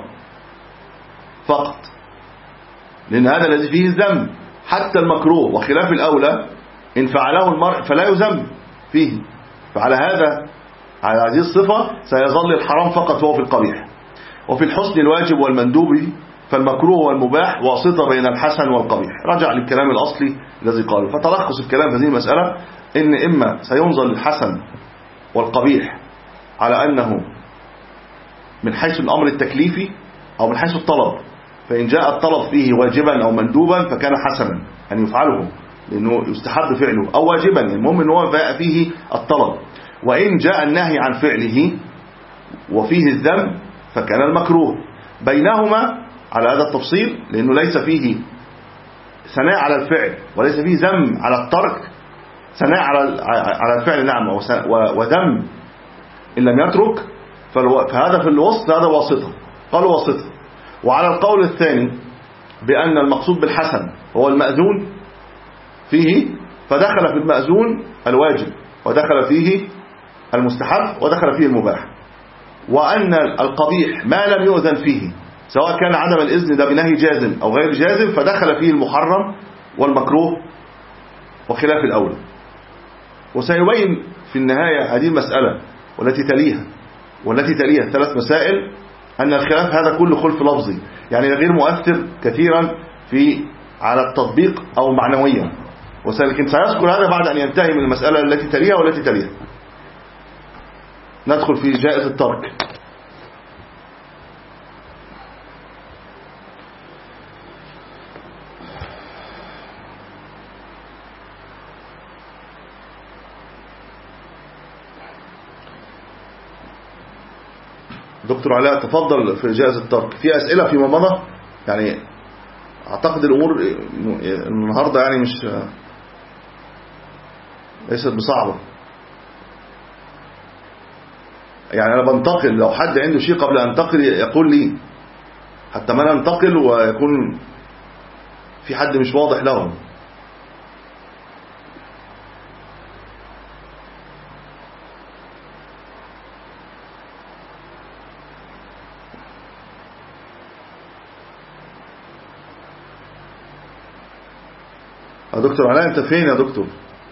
فقط، لأن هذا الذي فيه الذم. حتى المكروه وخلاف الأولى إن فعله المرء فلا يذم فيه، فعلى هذا على هذه الصفة سيظل الحرام فقط هو في القبيح. وفي الحسن الواجب والمندوب، فالمكروه والمباح واسطة بين الحسن والقبيح. رجع للكلام الأصلي الذي قاله. فتلخص الكلام في هذه المسألة إن إما سينظر للحسن والقبيح على أنه من حيث الأمر التكليفي أو من حيث الطلب، فإن جاء الطلب فيه واجبا أو مندوبا فكان حسنا أن يفعله لأنه يستحب فعله، أو واجبا المهم أنه جاء فيه الطلب. وإن جاء النهي عن فعله وفيه الذم فكان المكروه. بينهما على هذا التفصيل، لأنه ليس فيه ثناء على الفعل وليس فيه ذم على الترك، ثناء على الفعل نعم وذم إن لم يترك، فهذا في الوسط هذا واسطة، قالوا واسطة. وعلى القول الثاني بأن المقصود بالحسن هو المأذون فيه، فدخل في المأذون الواجب ودخل فيه المستحب ودخل فيه المباح. وأن القبيح ما لم يؤذن فيه سواء كان عدم الإذن ده بنهي جازم أو غير جازم فدخل فيه المحرم والمكروه وخلاف الأولى. وسيبين في النهاية هذه المسألة والتي تليها والتي تليها ثلاث مسائل أن الخلاف هذا كله خلف لفظي، يعني غير مؤثر كثيرا في على التطبيق أو معنويا، ولكن سيذكر هذا بعد أن ينتهي من المسألة التي تليها والتي تليها. ندخل في جائز الترك. دكتور علاء تفضل في جائز الترك. في أسئلة فيما مضى، يعني أعتقد الأمور النهاردة يعني مش ليست بصعبة، يعني أنا بنتقل لو حد عنده شيء قبل أن أنتقل يقول لي حتى ما ننتقل ويكون في حد مش واضح له. يا دكتور علاء أنت فين يا دكتور؟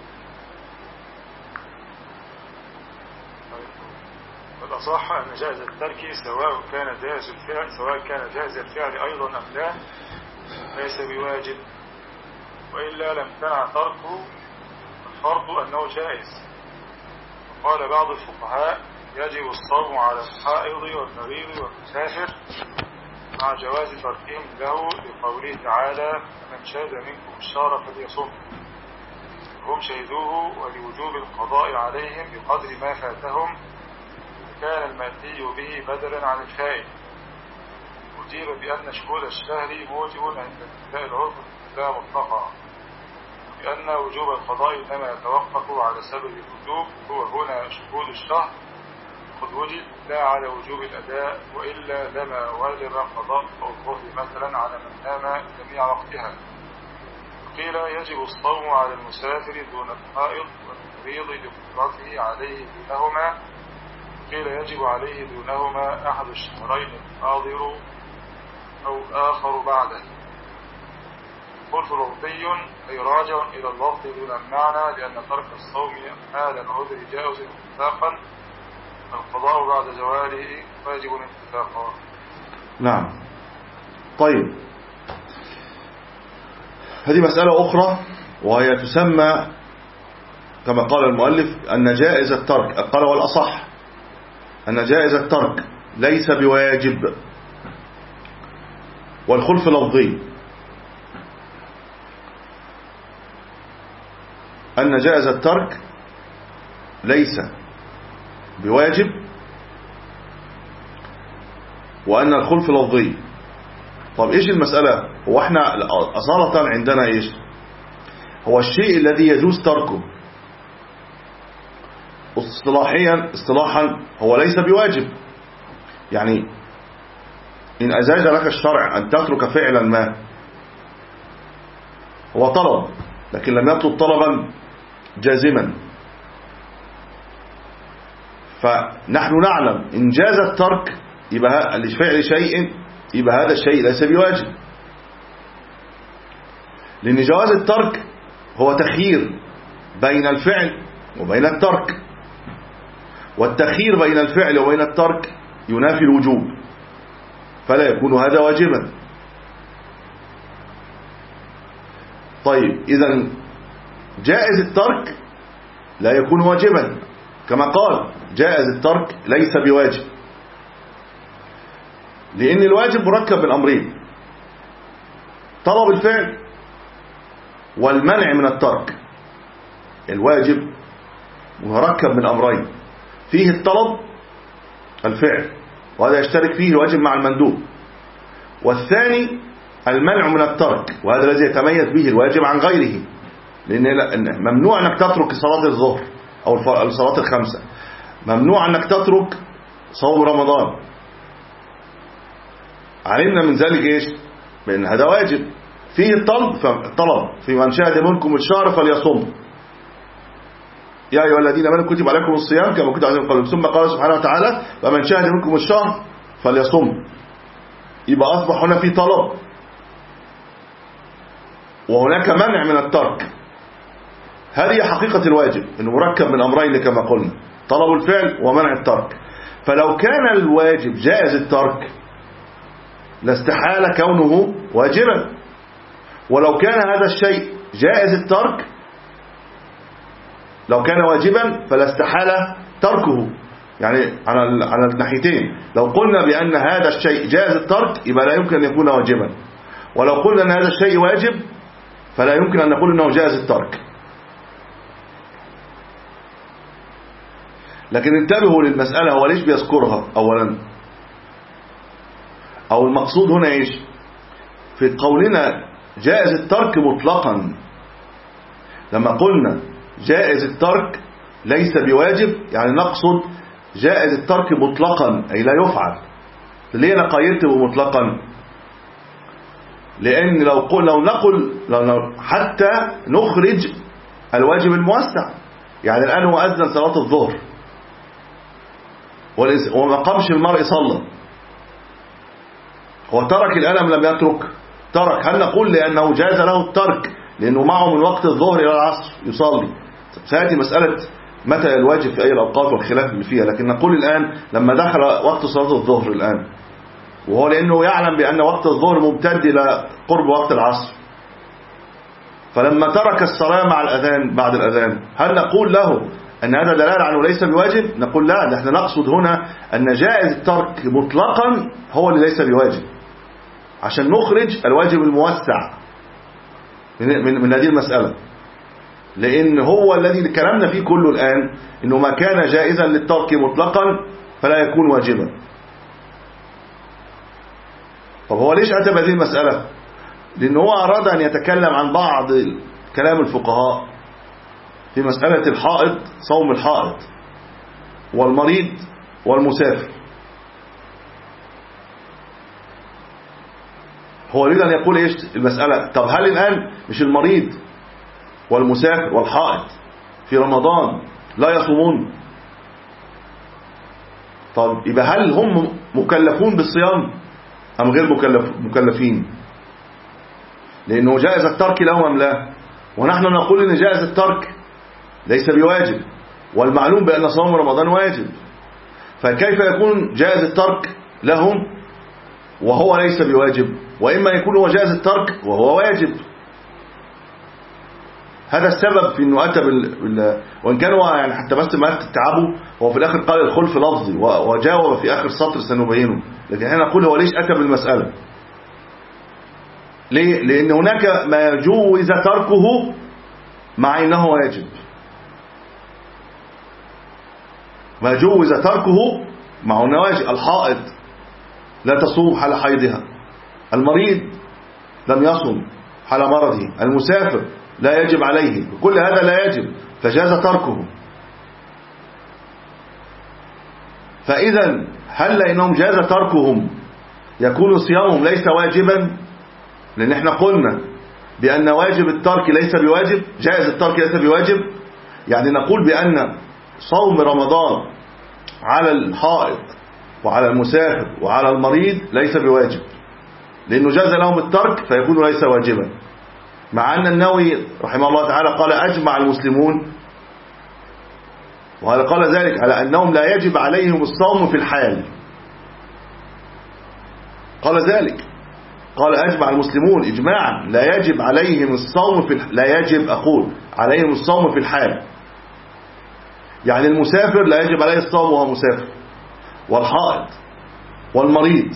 الأصح أن جائز الترك سواء كان جائز الفعل سواء كان جائز الفعل أيضا أم لا ليس بواجب، وإلا لم تنع تركه الفرض أنه جائز. وقال بعض الفقهاء يجب الصوم على الحائض والمريض والمسافر مع جواز تركهم له لقوله تعالى من شهد منكم الشهر فليصم. هم شهدوه ولوجوب القضاء عليهم بقدر ما فاتهم كان المأتي به بدلا عن الفائت. أجيب بأن شهود الشهر موجب عند انتفاء العرف لا مطلقا، لأن وجوب القضاء إنما يتوقف على سبب الوجوب هو هنا شهود الشهر قد وجد لا على وجوب الأداء، وإلا لما واجب قضاء الظهر مثلا على من نام جميع وقتها. قيل يجب الصوم على المسافر دون الحائض والمريض لقدرته عليه دونهما، قيل يجب عليه دونهما أحد الشهرين الحاضر أو آخر بعده. خلف لفظي أي راجع إلى اللفظ دون المعنى، لأن ترك الصوم حال العذر جائز اتفاقا، القضاء بعد زواله واجب اتفاقا. نعم. طيب، هذه مسألة أخرى وهي تسمى كما قال المؤلف أن جائز الترك، قال والأصح أن جائز الترك ليس بواجب، والخلف لفظي أن جائز الترك ليس بواجب، وأن الخلف لفظي. طب إيش المسألة؟ هو احنا أصالة عندنا إيش هو الشيء الذي يجوز تركه اصطلاحيا اصطلاحا هو ليس بواجب. يعني إن أجاز لك الشرع أن تترك فعلا ما هو طلب، لكن لم يطلب طلبا جازما، فنحن نعلم إن جاز الترك يبقى لفعل شيء يبقى هذا الشيء ليس بواجب، لأن جواز الترك هو تخيير بين الفعل وبين الترك، والتخيير بين الفعل وبين الترك ينافي الوجوب، فلا يكون هذا واجبا. طيب، إذن جائز الترك لا يكون واجبا، كما قال جائز الترك ليس بواجب، لأن الواجب مركب من أمرين: طلب الفعل والمنع من الترك. الواجب مركب من أمرين، فيه الطلب الفعل، وهذا يشترك فيه الواجب مع المندوب، والثاني المنع من الترك، وهذا الذي يتميز به الواجب عن غيره، لأن ممنوع أنك تترك صلاة الظهر أو الصلاة الخمسة، ممنوع أنك تترك صوم رمضان، علمنا من ذلك إيش؟ بأن هذا واجب فيه الطلب، فالطلب في من شهد منكم الشهر فليصم، يا أيها الذين آمنوا كتب عليكم الصيام كما كتب عليكم قبل، ثم قال سبحانه وتعالى فمن شهد منكم الشهر فليصم. يبقى أصبح هنا في طلب وهناك منع من الترك. هذه حقيقة الواجب، إنه مركب من أمرين كما قلنا: طلب الفعل ومنع الترك. فلو كان الواجب جائز الترك لاستحال كونه واجبا، ولو كان هذا الشيء جائز الترك لو كان واجبا فلاستحال تركه. يعني على على الناحيتين، لو قلنا بأن هذا الشيء جائز الترك يبقى لا يمكن أن يكون واجبا، ولو قلنا أن هذا الشيء واجب فلا يمكن أن نقول أنه جائز الترك. لكن انتبهوا للمسألة، هو ليش بيذكرها أولا؟ أو المقصود هنا إيش؟ في قولنا جائز الترك مطلقا، لما قلنا جائز الترك ليس بواجب يعني نقصد جائز الترك مطلقا، أي لا يفعل. ليه أنا قيدته مطلقا؟ لأن لو قل لو نقل لو حتى نخرج الواجب الموسع، يعني الآن هو أذن صلاة الظهر وما قامش المرء صلى، هو ترك الألم لم يترك؟ ترك. هل نقول لأنه جاز له الترك لأنه معه من وقت الظهر إلى العصر يصلي؟ سيأتي مسألة متى الواجب في أي الأوقات والخلاف اللي فيها، لكن نقول الآن لما دخل وقت صلاة الظهر الآن، وهو لأنه يعلم بأن وقت الظهر ممتد إلى قرب وقت العصر، فلما ترك الصلاة مع الأذان بعد الأذان هل نقول له أن هذا دلالة عنه ليس بواجب؟ نقول لا، نحن نقصد هنا أن جائز الترك مطلقا هو اللي ليس بواجب، عشان نخرج الواجب الموسع من, من, من هذه المسألة. لأن هو الذي كلامنا فيه كله الآن إنه ما كان جائزا للترك مطلقا فلا يكون واجبا. طب هو ليش أتى بهذه المسألة؟ لأنه هو أراد أن يتكلم عن بعض كلام الفقهاء في مسألة الحائض، صوم الحائض والمريض والمسافر. هو يريد أن يقول إيش المسألة؟ طب هل الآن مش المريض والمسافر والحائض في رمضان لا يصومون؟ طب يبقى هل هم مكلفون بالصيام أم غير مكلف مكلفين؟ لأنه جائز الترك لهم أم لا؟ ونحن نقول إن جائز الترك ليس بواجب، والمعلوم بأن صوم رمضان واجب، فكيف يكون جائز الترك لهم وهو ليس بواجب؟ وإما يكون هو جائز الترك وهو واجب. هذا السبب في أنه أتى بال... وإن كان هو يعني حتى بس ما تتعبوا، هو في الآخر قال الخلف لفظي وجاوب في آخر سطر سنبينه، لكن احنا نقول هو ليش أتى بالمسألة؟ ليه؟ لأن هناك ما يجوز تركه مع أنه واجب، ما جوز تركه مع أنه واجب. الحائض لا تصوم حال حيضها، المريض لم يصم حال مرضه، المسافر لا يجب عليه، كل هذا لا يجب فجاز تركه. فإذا هل لأنهم جاز تركهم يكون صيامهم ليس واجبا؟ لأن احنا قلنا بأن واجب الترك ليس بواجب، جائز الترك ليس بواجب، يعني نقول بأن صوم رمضان على الحائض وعلى المسافر وعلى المريض ليس بواجب، لأنه جاز لهم الترك فيكون ليس واجبا. مع أن النووي رحمه الله تعالى قال أجمع المسلمون، وهذا قال ذلك على أنهم لا يجب عليهم الصوم في الحال، قال ذلك، قال أجمع المسلمون إجماعا لا يجب عليهم الصوم في الحال، لا يجب أقول عليهم الصوم في الحال، يعني المسافر لا يجب عليه الصوم وهو مسافر، والحائض والمريض.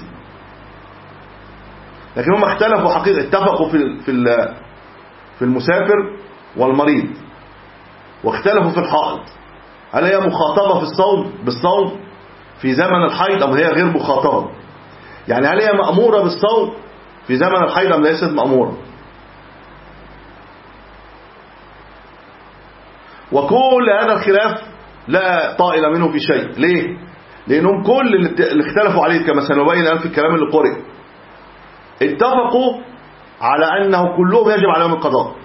لكن هم اختلفوا حقيقة، اتفقوا في في في المسافر والمريض، واختلفوا في الحائض، هل هي مخاطبة في الصوم بالصوم في زمن الحيض أم هي غير مخاطبة؟ يعني هل هي مأمورة بالصوم في زمن الحيض أم ليست مأمورة؟ وكل هذا الخلاف لا طائل منه في شيء. ليه؟ لأنهم كل اللي اختلفوا عليه كما سنبين الآن في الكلام اللي قرئ اتفقوا على أنه كلهم يجب عليهم القضاء.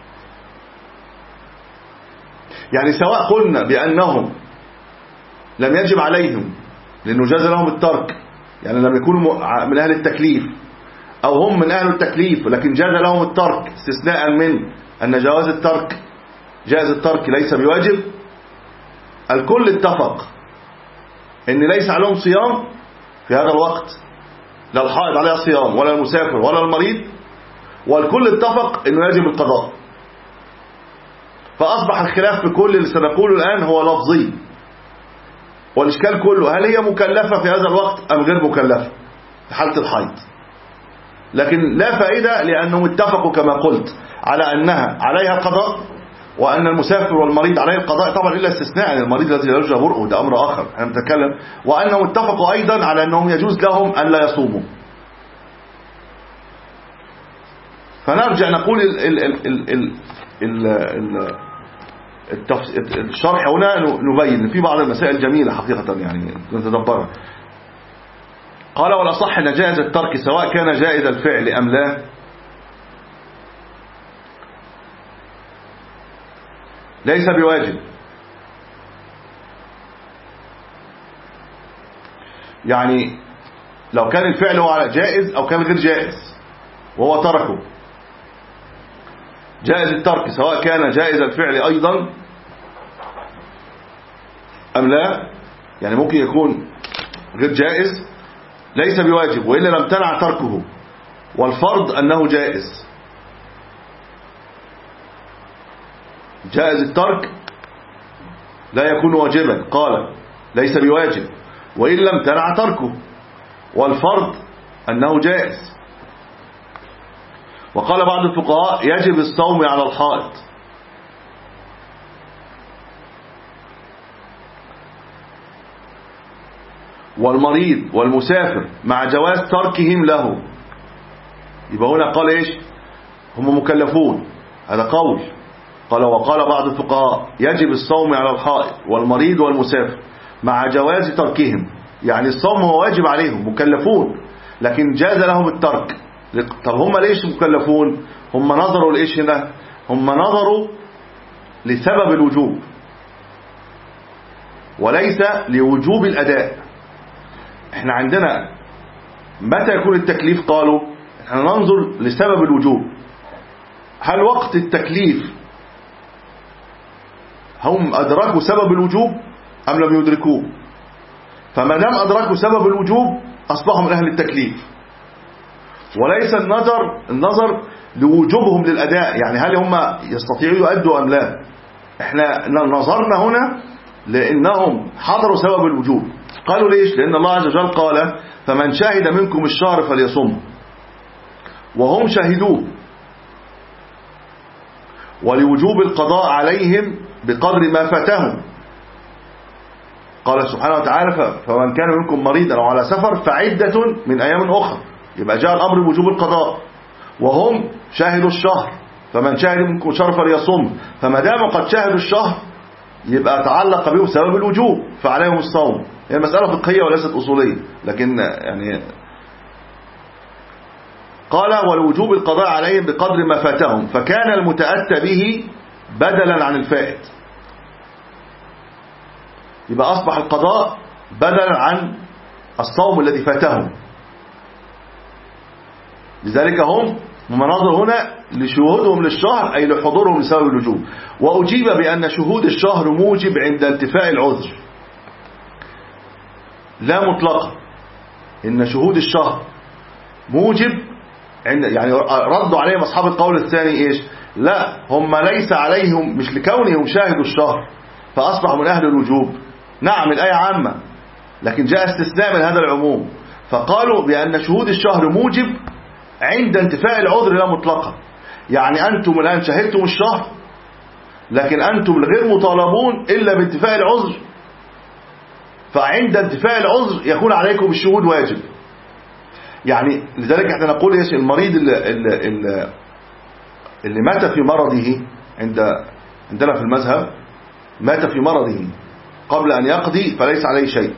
يعني سواء قلنا بأنهم لم يجب عليهم لأنه جاز لهم الترك، يعني لم يكونوا من أهل التكليف، أو هم من أهل التكليف ولكن جاز لهم الترك استثناء من أن جواز الترك جاز الترك ليس بواجب، الكل اتفق أن ليس عليهم صيام في هذا الوقت، لا الحائض عليها صيام ولا المسافر ولا المريض، والكل اتفق أنه يجب القضاء. فأصبح الخلاف في كل اللي سنقوله الآن هو لفظي، والإشكال كله هل هي مكلفة في هذا الوقت أم غير مكلفة في حالة الحيض. لكن لا فائدة، لأنهم اتفقوا كما قلت على أنها عليها قضاء، وأن المسافر والمريض عليه القضاء طبعا إلا استثناء، يعني المريض الذي لا يرجى برؤه ده أمر آخر احنا نتكلم. وأنهم اتفقوا أيضا على أنهم يجوز لهم أن لا يصوموا. فنرجع نقول ال ال ال ال ال ال الشرح هنا نبين في بعض المسائل جميلة حقيقة يعني نتدبرها. قال والأصح أن جائز الترك سواء كان جائز الفعل أم لا ليس بواجب. يعني لو كان الفعل هو جائز أو كان غير جائز وهو تركه، جائز الترك سواء كان جائز الفعل أيضا أم لا، يعني ممكن يكون غير جائز ليس بواجب وإلا لم تنع تركه، والفرض أنه جائز. جائز الترك لا يكون واجبا، قال ليس بواجب وإن لم تنع تركه، والفرض أنه جائز. وقال بعض الفقهاء يجب الصوم على الحائض والمريض والمسافر مع جواز تركهم له. يبقى هنا قال إيش؟ هم مكلفون، هذا قول. قال وقال بعض الفقهاء يجب الصوم على الحائض والمريض والمسافر مع جواز تركهم، يعني الصوم هو واجب عليهم، مكلفون، لكن جاز لهم الترك. طب هم ليش مكلفون؟ هم نظروا لإيش هنا؟ هم نظروا لسبب الوجوب وليس لوجوب الأداء. احنا عندنا متى يكون التكليف؟ قالوا احنا ننظر لسبب الوجوب. هل وقت التكليف هم أدركوا سبب الوجوب أم لم يدركوه؟ فما دام أدركوا سبب الوجوب أصبحوا من أهل التكليف، وليس النظر النظر لوجوبهم للأداء، يعني هل هم يستطيعوا يؤدوا أم لا. احنا نظرنا هنا لأنهم حضروا سبب الوجوب. قالوا ليش؟ لأن الله عز وجل قال فمن شهد منكم الشهر فليصم، وهم شهدوه، ولوجوب القضاء عليهم بقدر ما فاتهم. قال سبحانه وتعالى فمن كان منكم مريضا أو على سفر فعدة من أيام أخرى. يبقى جاء الأمر بوجوب القضاء، وهم شاهدوا الشهر، فمن شهد منكم الشهر فليصم. فما دام قد شاهدوا الشهر يبقى تعلق بهم سبب الوجوب فعليهم الصوم. هي يعني مسألة فقهية وليست أصولية، لكن يعني قال ولوجوب القضاء عليهم بقدر ما فاتهم، فكان المتأتى به بدلا عن الفائت. يبقى أصبح القضاء بدلا عن الصوم الذي فاتهم. لذلك هم مناظر هنا لشهودهم للشهر أي لحضورهم لسبب الوجوب. وأجيب بأن شهود الشهر موجب عند انتفاء العذر، لا مطلقا. إن شهود الشهر موجب عند، يعني ردوا عليهم أصحاب القول الثاني إيش؟ لا، هم ليس عليهم، مش لكونهم شاهدوا الشهر فأصبحوا من أهل الوجوب. نعم الآية عامة، لكن جاء استثناء من هذا العموم، فقالوا بأن شهود الشهر موجب عند انتفاء العذر لا مطلقا. يعني أنتم الآن شهدتم الشهر، لكن أنتم غير مطالبون إلا بانتفاء العذر، فعند انتفاء العذر يكون عليكم الشهود واجب. يعني لذلك احنا نقول يا المريض اللي, اللي, اللي مات في مرضه، عند عندنا في المذهب مات في مرضه قبل أن يقضي فليس عليه شيء،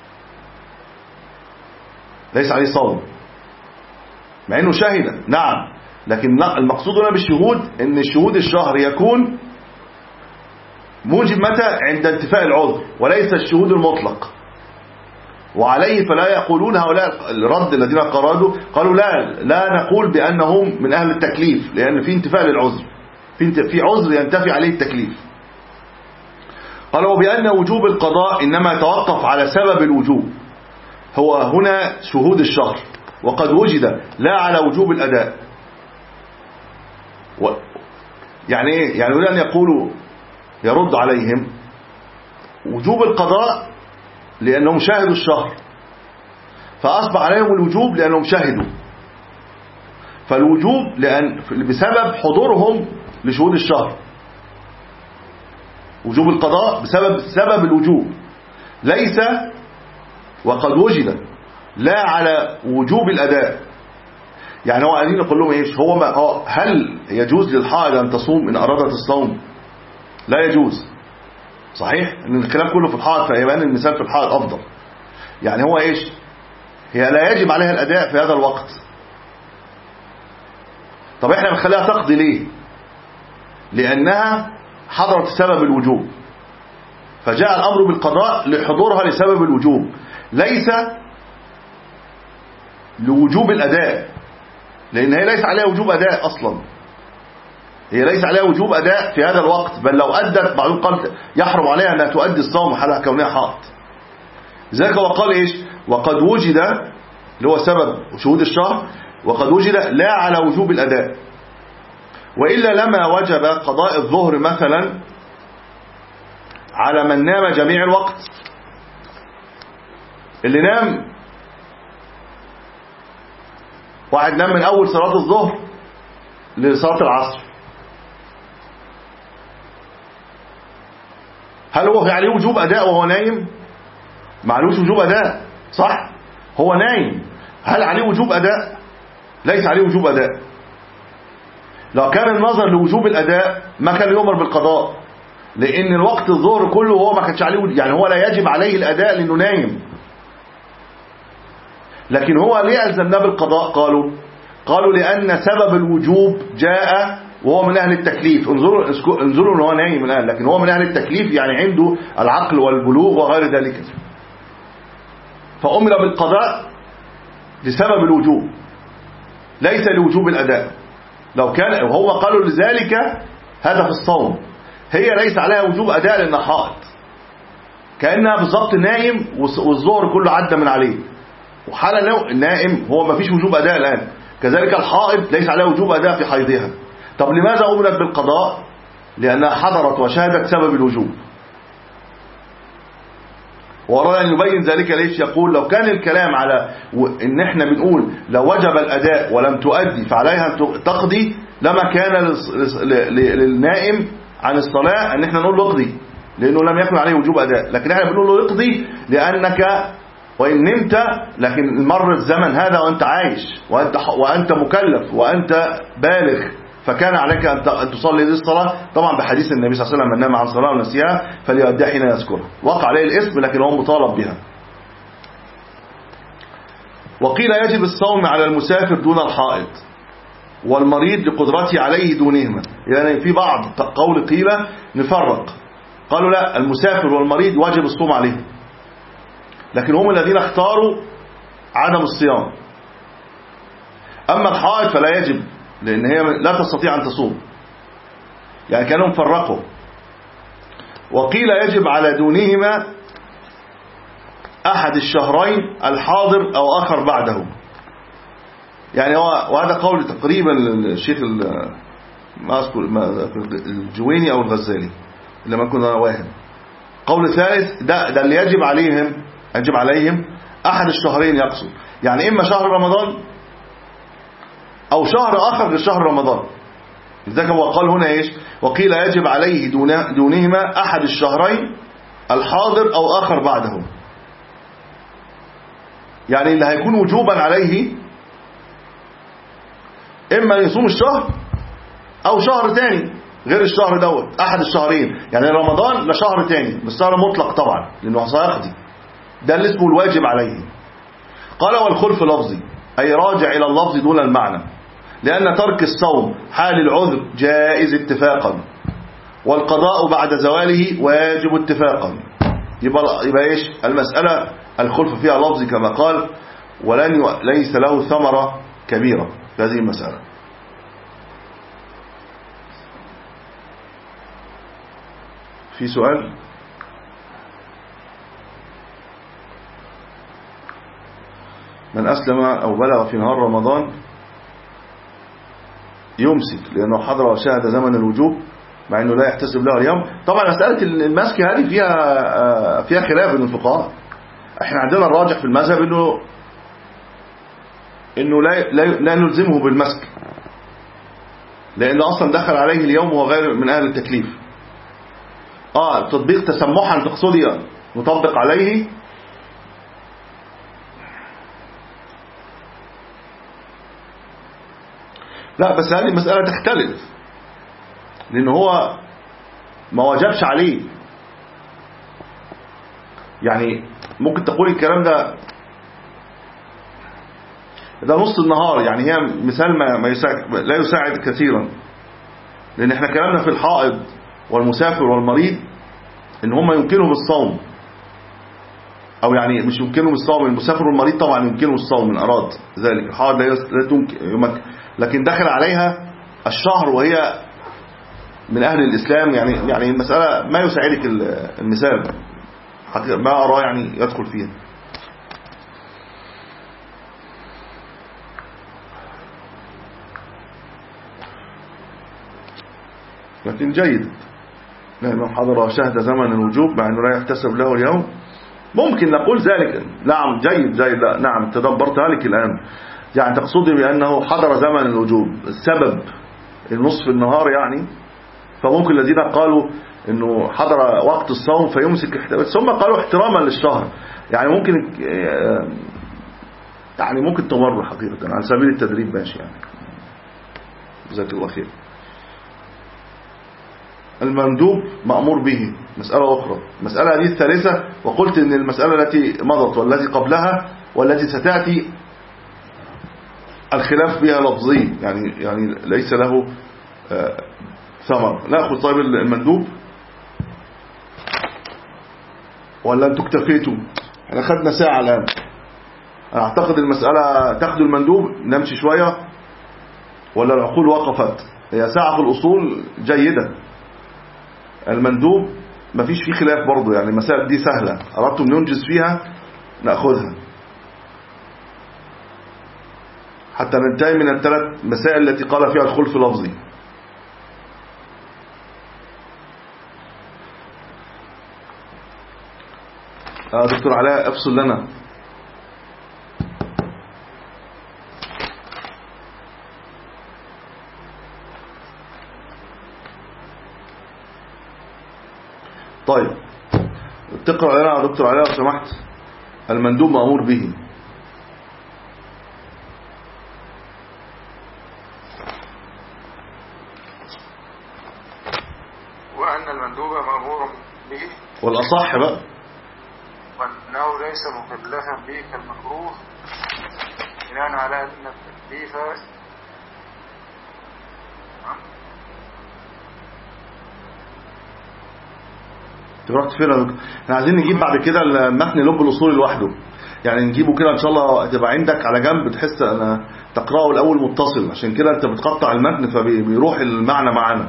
ليس عليه صوم مع أنه شهد. نعم، لكن المقصود هنا بالشهود أن الشهود الشهر يكون موجب متى؟ عند انتفاء العذر، وليس الشهود المطلق. وعليه فلا يقولون هؤلاء الرد الذين قرادوا قالوا لا لا نقول بأنهم من أهل التكليف، لأن في انتفاء للعذر، في في عذر ينتفي عليه التكليف. قالوا بأن وجوب القضاء إنما يتوقف على سبب الوجوب، هو هنا شهود الشهر، وقد وجد لا على وجوب الأداء. و يعني إيه؟ يعني يريد أن يقولوا يرد عليهم وجوب القضاء لأنهم شاهدوا الشهر، فأصبح عليهم الوجوب لأنهم شاهدوا، فالوجوب لأن بسبب حضورهم لشهود الشهر، وجوب القضاء بسبب سبب الوجوب، ليس وقد وجد لا على وجوب الأداء. يعني هو قاعدين يقول لهم ايش؟ هو ما هو هل يجوز للحائض أن تصوم إن أرادت الصوم؟ لا يجوز. صحيح ان الخلاف كله في الحائض، فيبان المثال في الحائض أفضل. يعني هو ايش؟ هي لا يجب عليها الأداء في هذا الوقت. طب احنا بنخليها تقضي ليه؟ لأنها حضرت سبب الوجوب، فجاء الأمر بالقضاء لحضورها لسبب الوجوب، ليس لوجوب الأداء، لأن هي ليس عليها وجوب أداء أصلا، هي ليس عليها وجوب أداء في هذا الوقت، بل لو أدت بعضهم قال يحرم عليها أنها تؤدي الصوم حالها كونها حائض. لذلك هو قال إيش؟ وقد وجد، اللي هو سبب شهود الشهر، وقد وجد لا على وجوب الأداء، وإلا لما وجب قضاء الظهر مثلا على من نام جميع الوقت. اللي نام، واحد نام من أول صلاة الظهر لصلاة العصر، هل هو عليه وجوب أداء وهو نايم؟ معلوش وجوب أداء، صح؟ هو نايم، هل عليه وجوب أداء؟ ليس عليه وجوب أداء. لو كان النظر لوجوب الأداء ما كان يؤمر بالقضاء، لأن الوقت الظهر كله هو ما كانش عليه، يعني هو لا يجب عليه الأداء لأنه نايم. لكن هو ليه ألزمناه بالقضاء؟ قالوا قالوا لأن سبب الوجوب جاء وهو من أهل التكليف. انظروا انظروا ان هو نايم الآن، لكن هو من أهل التكليف، يعني عنده العقل والبلوغ وغير ذلك، فأمر بالقضاء لسبب الوجوب ليس لوجوب الأداء. لو كان وهو قالوا لذلك هذا في الصوم، هي ليس عليها وجوب أداء لأنها حائض، كأنها بالضبط نايم والظهر كله عدى من عليه، وحالة لو النائم هو ما فيش وجوب أداء الآن. كذلك الحائض ليس عليها وجوب أداء في حيضها. طب لماذا أمرت بالقضاء؟ لأنها حضرت وشهدت سبب الوجوب. وأراد أن يبين ذلك ليش يقول لو كان الكلام على إن إحنا بنقول لو وجب الأداء ولم تؤدي فعليها تقضي، لما كان للنائم عن الصلاة أن إحنا نقول له اقضي لأنه لم يكن عليه وجوب أداء، لكن إحنا بنقول له اقضي لأنك وإن نمت، لكن مر الزمن هذا وأنت عايش وأنت, وأنت مكلف وأنت بالغ، فكان عليك أن تصلي هذه الصلاة، طبعا بحديث النبي صلى الله عليه وسلم من نام عن صلاة ونسيها فليؤديها حين يذكرها، وقع عليه الاسم لكن هو مطالب بها. وقيل يجب الصوم على المسافر دون الحائض والمريض لقدرته عليه دونهما، يعني في بعض قول قيل نفرق، قالوا لا المسافر والمريض واجب الصوم عليه، لكن هم الذين اختاروا عدم الصيام. أما الحائض فلا يجب لأن هي لا تستطيع أن تصوم، يعني كانوا فرقوا. وقيل يجب على دونهما أحد الشهرين الحاضر أو آخر بعده، يعني هو وهذا قول تقريبا الشيخ ما أذكر الجويني أو الغزالي لما كنا واحد. قول ثالث ده, ده اللي يجب عليهم يجب عليهم أحد الشهرين يقصد، يعني إما شهر رمضان أو شهر آخر غير شهر رمضان. لذلك هو قال هنا إيش؟ وقيل يجب عليه دونهما أحد الشهرين الحاضر أو آخر بعده، يعني اللي هيكون وجوبا عليه إما يصوم الشهر أو شهر تاني غير الشهر دوت، أحد الشهرين، يعني رمضان لشهر تاني بس شهر مطلق طبعا لأنه سيقضي، ده اللي اسمه الواجب عليه. قال والخلف لفظي أي راجع إلى اللفظ دون المعنى، لأن ترك الصوم حال العذر جائز اتفاقا والقضاء بعد زواله واجب اتفاقا. يبقى, يبقى إيش المسألة؟ الخلف فيها لفظي كما قال ولن ي... ليس له ثمرة كبيرة في هذه المسألة. في سؤال؟ من أسلم أو بلغ في نهار رمضان يمسك لأنه حضر وشاهد زمن الوجوب مع أنه لا يحتسب له اليوم. طبعا مسألة المسك هذه فيها فيها خلاف بين الفقهاء. احنا عندنا الراجح في المذهب انه انه لا لا, لا نلزمه بالمسك، لأنه أصلا دخل عليه اليوم وهو غير من أهل التكليف. اه تطبيق تسمحا تقصدي نطبق عليه، لا بس هذه المسألة تختلف لأنه هو ما وجبش عليه، يعني ممكن تقول الكلام ده ده نص النهار، يعني هي مثال ما, ما يساعد لا يساعد كثيرا، لأن احنا كلامنا في الحائض والمسافر والمريض ان هم يمكنهم الصوم، او يعني مش يمكنهم الصوم، المسافر والمريض طبعا يمكنهم الصوم من اراد ذلك، الحائض لا يمكن، لكن دخل عليها الشهر وهي من اهل الاسلام، يعني يعني المسألة ما يساعدك المثال ما اراه يعني يدخل فيها. لكن جيد لأنه حضر وشهد زمن الوجوب مع أنه لا يحتسب له اليوم، ممكن نقول ذلك. نعم جيد جيد لا نعم تدبرتها لك الآن، يعني تقصدي بأنه حضر زمن الوجوب السبب النصف النهار، يعني فممكن الذين قالوا انه حضر وقت الصوم فيمسك، ثم قالوا احتراما للشهر، يعني ممكن يعني ممكن تمر حقيقة على سبيل التدريب ماشي يعني. جزاك الله خير. المندوب مأمور به مسألة أخرى، المسألة دي الثالثة، وقلت إن المسألة التي مضت والتي قبلها والتي ستأتي الخلاف بها لفظي، يعني يعني ليس له ثمر. نأخذ طيب المندوب ولا أنتوا اكتفيتوا؟ احنا خدنا ساعة الآن، أنا أعتقد المسألة تاخدوا المندوب نمشي شوية ولا العقول وقفت؟ هي ساعة في الأصول جيدة. المندوب مفيش فيه خلاف برضو، يعني المسائل دي سهلة، أردتم ننجز فيها نأخذها حتى ننتهي من الثلاث مسائل التي قال فيها الخلف لفظي. آه دكتور علاء افصل لنا. طيب تقرأ لنا يا دكتور علاء لو سمحت المندوب مأمور به. وأن المندوب مأمور به، والأصح بقى وأنه ليس مكلفا به كالمكروه، بناء على أن التكليف رحت فين يا دكتور؟ احنا عايزين نجيب بعد كده المتن لب الاصول لوحده، يعني نجيبه كده ان شاء الله تبقى عندك على جنب تحس انا تقراه الاول متصل، عشان كده انت بتقطع المتن فبيروح المعنى معانا.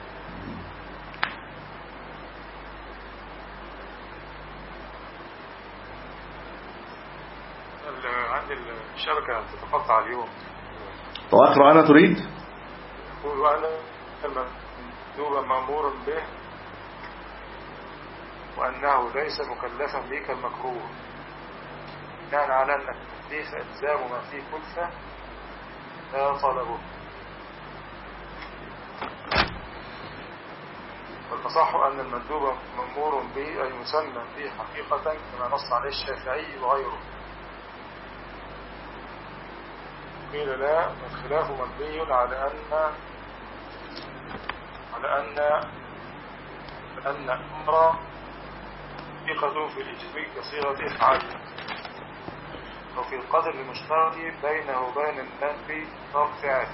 عندي الشبكه تتقطع اليوم. طب اقرا انا تريد؟ يقول وانا المندوب مأمور به وأنه ليس مكلفا به كالمكروه، كان على أن التكليف إلزام ما فيه كلفة لا طلبه. والأصح أن المندوب مأمور به أي مسمى به حقيقة كما نص عليه الشافعي وغيره. قيل لا، الخلاف مبني على أن على أن أن أمر حقيقة في الإجماع كصيغة إفعال، وفي القدر المشترك بينه وبين النفي فرق فعل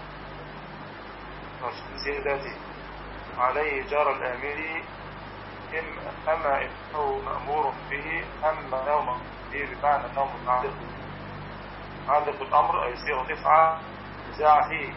وزيادته عليه جار الآمري، أما إنه مأمور به أما نوم به بمعنى النوم المعلق معلق الأمر أي صيغة إفعال نزاع فيه.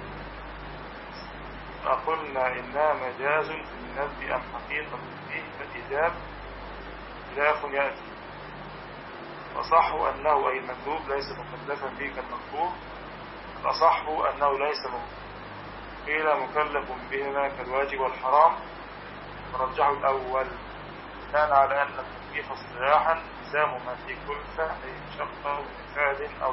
فقلنا إنها مجاز في النفي أم حقيقة فيه فالإجاب خلاف يأتي. وصح أنه أي المندوب ليس مكلفا به كالمكروه، الأصح أنه ليس قيل مكلف بهما كالواجب والحرام، فرجحوا الأول كان على أن التكليف اصطلاحا إلزام ما في كلفة أي مشقة فعل أو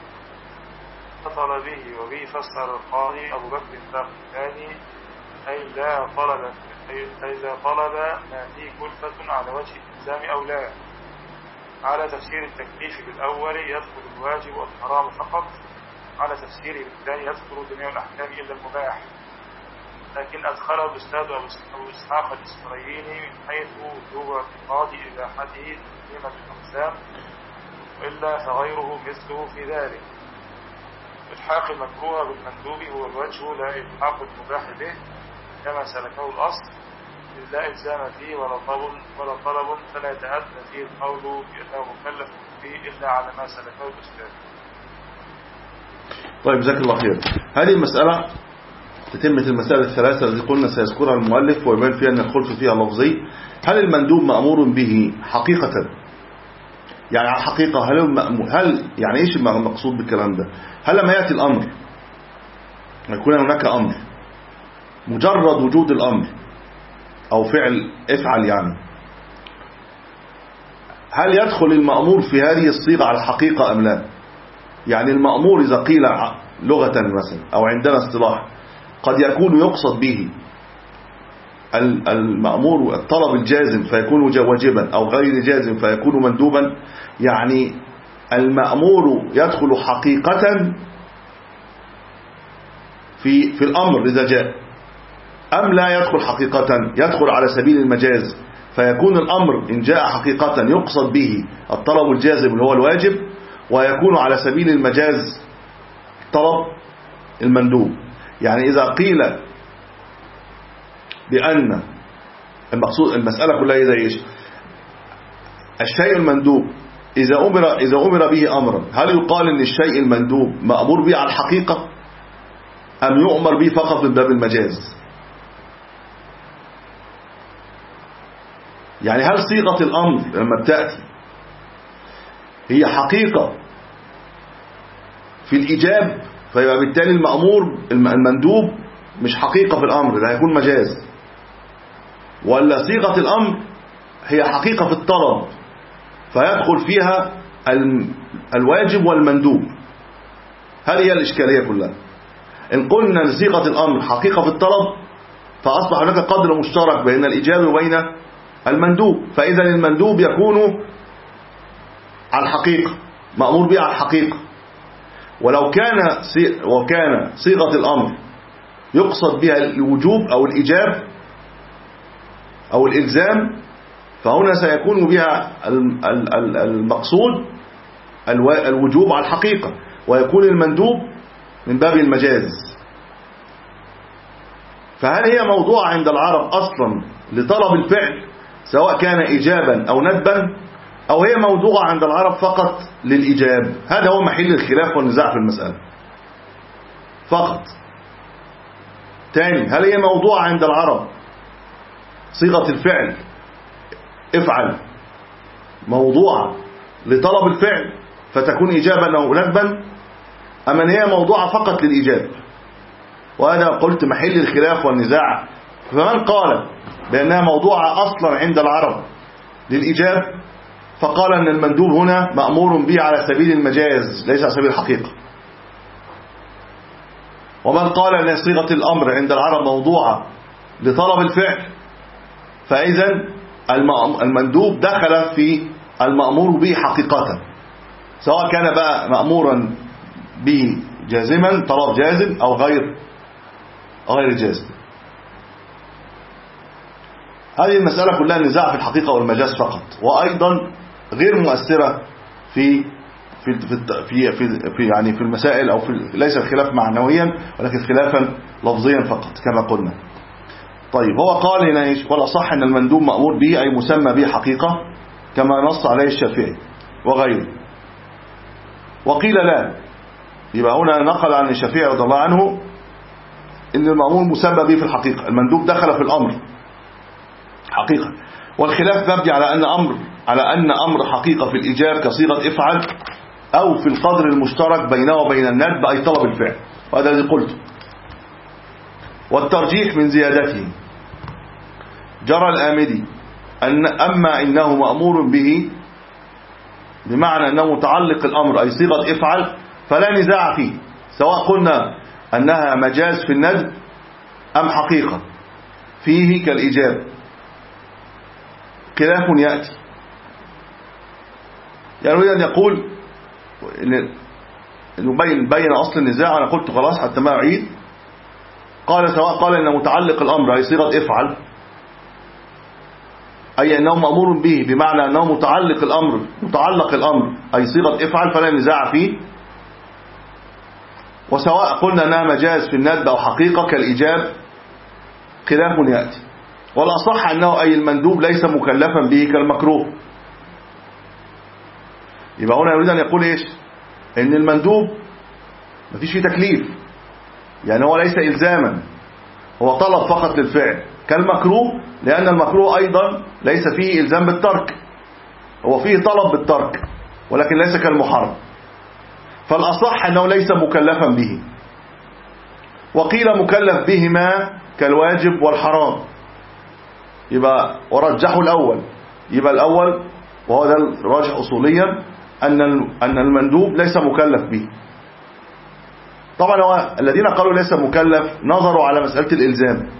طلب به، وبه فسر القاضي أبو بكر الثاني أي لا طلب أي لا طلب ما فيه كلفة على وجه الإلزام أو لا. على تفسير التكليف بالأول يدخل الواجب والحرام فقط، على تفسيره بالثاني يدخل جميع الأحكام إلا المباح. لكن أدخله الأستاذ أبو إسحاق الإسماعيلي من حيث وجوب اعتقاد إباحته تسليمة الأقسام، وإلا فغيره مثله في ذلك. إلحاق المكروه بالمندوب هو الوجه لا إلحاق المباح به كما سلكه الأصل، لا إلزام فيه ولا طلب ولا طلب فلا يتأتى فيه القول بأنه مكلف به إلا على ما سلكه الأستاذ. طيب جزاك الله خير. هذه المسألة تتمة المسائل الثلاثة التي قلنا سيذكرها المؤلف ويبين فيها أن الخلف فيها لفظي. هل المندوب مأمور به حقيقة؟ يعني على الحقيقة هل هل يعني إيش المقصود بالكلام ده؟ هل لما يأتي الأمر يكون هناك أمر مجرد وجود الأمر أو فعل افعل، يعني هل يدخل المأمور في هذه الصيغة على الحقيقة أم لا؟ يعني المأمور إذا قيل لغة مثلا أو عندنا اصطلاح قد يكون يقصد به المأمور الطلب الجازم فيكون واجبا أو غير جازم فيكون مندوبا؟ يعني المأمور يدخل حقيقة في في الأمر إذا جاء، أم لا يدخل حقيقة، يدخل على سبيل المجاز فيكون الأمر إن جاء حقيقة يقصد به الطلب الجازم اللي هو الواجب، ويكون على سبيل المجاز طلب المندوب. يعني إذا قيل بأن المقصود المسألة كلها إذا إيش؟ الشيء المندوب إذا أمر إذا أمر به أمرا، هل يقال إن الشيء المندوب مأمور به على الحقيقة أم يؤمر به فقط من باب المجاز؟ يعني هل صيغة الأمر لما بتأتي هي حقيقة في الإيجاب فيبقى بالتالي المأمور المندوب مش حقيقة في الأمر، ده هيكون مجاز، ولا صيغة الأمر هي حقيقة في الطلب فيدخل فيها الواجب والمندوب؟ هل هي الإشكالية كلها؟ إن قلنا أن صيغة الأمر حقيقة في الطلب فأصبح هناك قدر مشترك بين الإيجاب وبين المندوب، فإذا المندوب يكون على الحقيقة مأمور به على الحقيقة. ولو كان وكان صيغة الأمر يقصد بها الوجوب أو الإيجاب أو الإلزام فهنا سيكون بها المقصود الوجوب على الحقيقة، ويكون المندوب من باب المجاز. فهل هي موضوع عند العرب أصلا لطلب الفعل سواء كان إيجابا أو ندبا، أو هي موضوع عند العرب فقط للإيجاب؟ هذا هو محل الخلاف والنزاع في المسألة فقط. تاني، هل هي موضوع عند العرب صيغة الفعل افعل موضوعة لطلب الفعل فتكون إيجابا أو ندبا، أم أن هي موضوعة فقط للإيجاب؟ وهذا قلت محل الخلاف والنزاع. فمن قال بأنها موضوعة أصلا عند العرب للإيجاب فقال أن المندوب هنا مأمور به على سبيل المجاز ليس على سبيل الحقيقة، ومن قال أن صيغة الأمر عند العرب موضوعة لطلب الفعل فإذا المندوب دخل في المأمور به حقيقة، سواء كان بقى مأمورا به جازما طلب جازم أو غير غير جازم. هذه المسألة كلها نزاع في الحقيقة والمجاز فقط، وأيضا غير مؤثرة في في في في, في يعني في المسائل، أو في ليس الخلاف معنويا ولكن خلافا لفظيا فقط كما قلنا. طيب، هو قال هنا ايش؟ والأصح أن المندوب مأمور به أي مسمى به حقيقة كما نص عليه الشافعي وغيره. وقيل لا، يبقى هنا نقل عن الشافعي رضي الله عنه إن المأمور مسمى به في الحقيقة، المندوب دخل في الأمر حقيقة. والخلاف مبني على أن أمر على أن أمر حقيقة في الإيجاب كصيغة افعل، أو في القدر المشترك بينه وبين الندب أي طلب الفعل، وهذا الذي قلته. والترجيح من زيادته جرى الآمدي أن أما إنه مأمور به بمعنى أنه متعلق الأمر أي صيغة افعل فلا نزاع فيه، سواء قلنا أنها مجاز في الندب أم حقيقة فيه كالإيجاب. خلاف يأتي، يعني أن يقول يبين بين أصل النزاع. أنا قلت خلاص حتى ما أعيد. قال سواء قال إن متعلق الأمر أي صيغة افعل أي أنه مأمور به بمعنى أنه متعلق الأمر متعلق الأمر أي صيغة افعل فلا نزاع فيه، وسواء قلنا أنها مجاز في الندب أو حقيقة كالإيجاب خلاف يأتي. والأصح أنه أي المندوب ليس مكلفا به كالمكروه. يبقى هنا يريد أن يقول إيش؟ إن المندوب مفيش فيه تكليف، يعني هو ليس إلزاما، هو طلب فقط للفعل، كالمكروه لأن المكروه أيضا ليس فيه إلزام بالترك، هو فيه طلب بالترك ولكن ليس كالمحرم. فالأصح أنه ليس مكلفا به. وقيل مكلف بهما كالواجب والحرام، يبقى ورجحوا الأول. يبقى الأول وهو ده الراجح أصوليا أن أن المندوب ليس مكلف به. طبعا هو الذين قالوا ليس مكلف نظروا على مسألة الإلزام،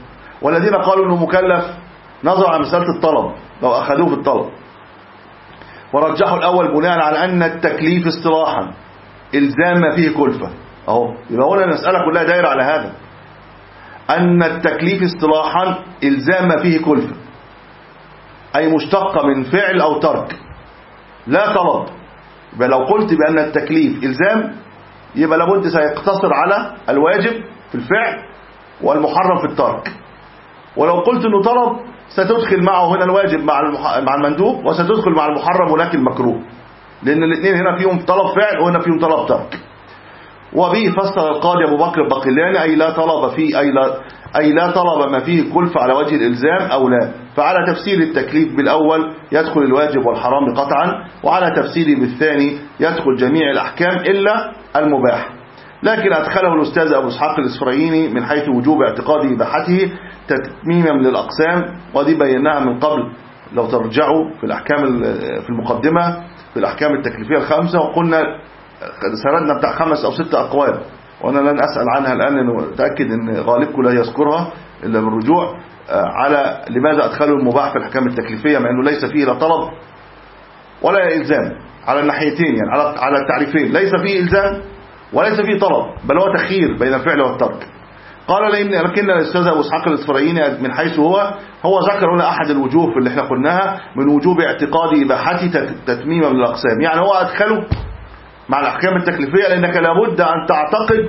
والذين قالوا أنه مكلف نظروا على مسألة الطلب لو أخذوه في الطلب، ورجحوا الأول بناء على أن التكليف اصطلاحا إلزام ما فيه كلفة. أهو يبقى هنا المسألة كلها دايرة على هذا، أن التكليف اصطلاحا إلزام ما فيه كلفة، أي مشتقة من فعل أو ترك لا طلب. يبقى لو قلت بأن التكليف إلزام يبقى لابد سيقتصر على الواجب في الفعل والمحرم في الترك، ولو قلت أنه طلب ستدخل معه هنا الواجب مع مع المندوب، وستدخل مع المحرم هناك المكروه، لأن الاثنين هنا فيهم طلب فعل وهنا فيهم طلب ترك. وبه فسر القاضي أبو بكر الباقلاني أي لا طلب فيه أي لا, أي لا طلب ما فيه كلفة على وجه الإلزام أو لا. فعلى تفسير التكليف بالأول يدخل الواجب والحرام قطعا، وعلى تفسيره بالثاني يدخل جميع الأحكام إلا المباح. لكن أدخله الأستاذ أبو إسحاق الإسفرايني من حيث وجوب اعتقاد إباحته تتميما للأقسام، ودي بيناها من قبل لو ترجعوا في الأحكام في المقدمة في الأحكام التكليفية الخمسة، وقلنا سردنا بتاع خمس أو ست أقوال، وأنا لن أسأل عنها الآن لأنه أتأكد أن غالبكم لا يذكرها إلا بالرجوع على لماذا أدخلوا المباح في الأحكام التكليفية مع أنه ليس فيه لا طلب ولا إلزام على الناحيتين، يعني على على التعريفين ليس فيه إلزام وليس فيه طلب، بل هو تخيير بين الفعل والترك. قال لإن لكن الأستاذ أبو إسحاق الإسفرايني من حيث هو هو ذكر لنا أحد الوجوه في اللي احنا قلناها من وجوب اعتقاد إباحته تتميما للأقسام، يعني هو أدخله مع الأحكام التكليفية لأنك لابد أن تعتقد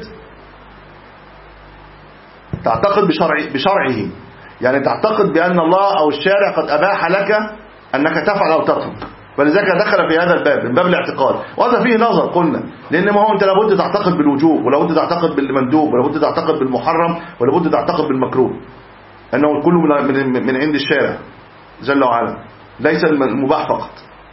تعتقد بشرع بشرعه، يعني تعتقد بأن الله أو الشارع قد أباح لك أنك تفعل أو تترك، فلذلك دخل في هذا الباب من باب الاعتقاد. وهذا فيه نظر قلنا، لأن ما هو أنت لابد تعتقد بالوجوب، ولابد تعتقد بالمندوب، ولابد تعتقد بالمحرم، ولابد تعتقد بالمكروه، أنه كله من من عند الشارع جل وعلا، ليس المباح فقط.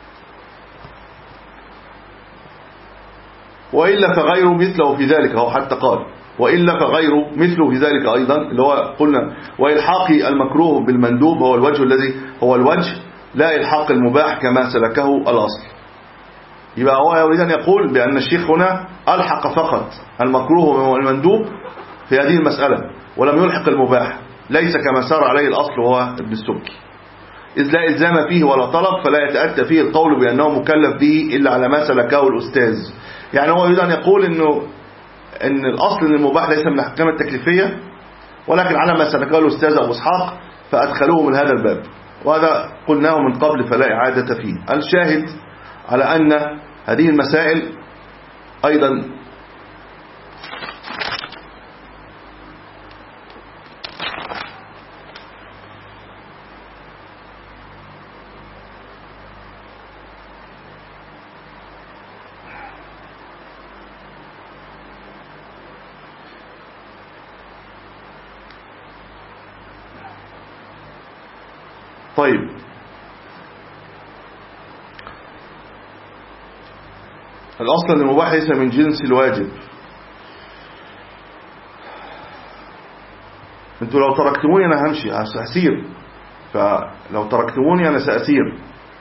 وإلا فغيره مثله في ذلك، هو حتى قال وإلا فغيره مثله في ذلك أيضا، اللي هو قلنا وإلحاق المكروه بالمندوب هو الوجه الذي هو الوجه لا إلحاق المباح كما سلكه الأصل. يبقى هو يريد أن يقول بأن الشيخ هنا ألحق فقط المكروه والمندوب في هذه المسألة ولم يلحق المباح، ليس كما سار عليه الأصل وهو ابن السبكي، إذ لا إلزام فيه ولا طلب، فلا يتأتى فيه القول بأنه مكلف به إلا على ما سلكه الأستاذ. يعني هو يريد أن يقول إنه إن الأصل إن المباح ليس من الأحكام التكليفية، ولكن على ما سلكه الأستاذ أبو إسحاق فأدخلوه من هذا الباب، وهذا قلناه من قبل فلا إعادة فيه. الشاهد على أن هذه المسائل أيضا طيب. الأصل أن المباح ليس من جنس الواجب. انتوا لو تركتموني أنا همشي هسير، فلو تركتموني أنا سأسير.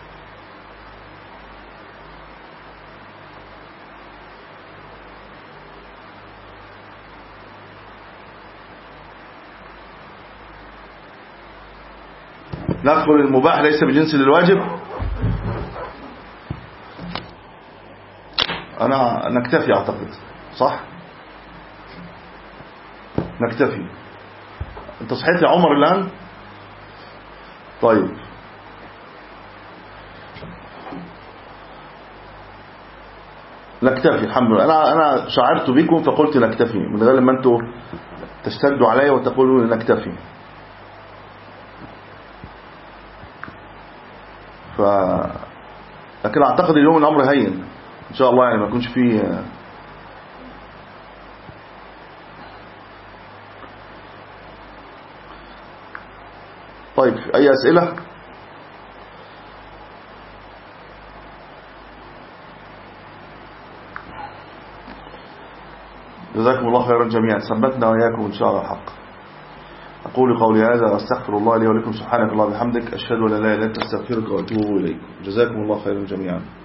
ندخل المباح ليس بجنس الواجب. أنا نكتفي أعتقد صح، نكتفي. أنت صحيت يا عمر الآن؟ طيب نكتفي الحمد لله. أنا أنا شعرت بكم فقلت نكتفي من غير ما أنتوا تشتدوا علي وتقولوا نكتفي. ف لكن أعتقد اليوم الأمر هين إن شاء الله، يعني ما يكونش فيه. طيب أي أسئلة؟ جزاكم الله خيرا جميعا، ثبتنا وإياكم إن شاء الله الحق. أقول قولي هذا وأستغفر الله لي ولكم، سبحانك الله وبحمدك، أشهد أن لا إله إلا أنت، أستغفرك وأتوب إليك. جزاكم الله خيرا جميعا.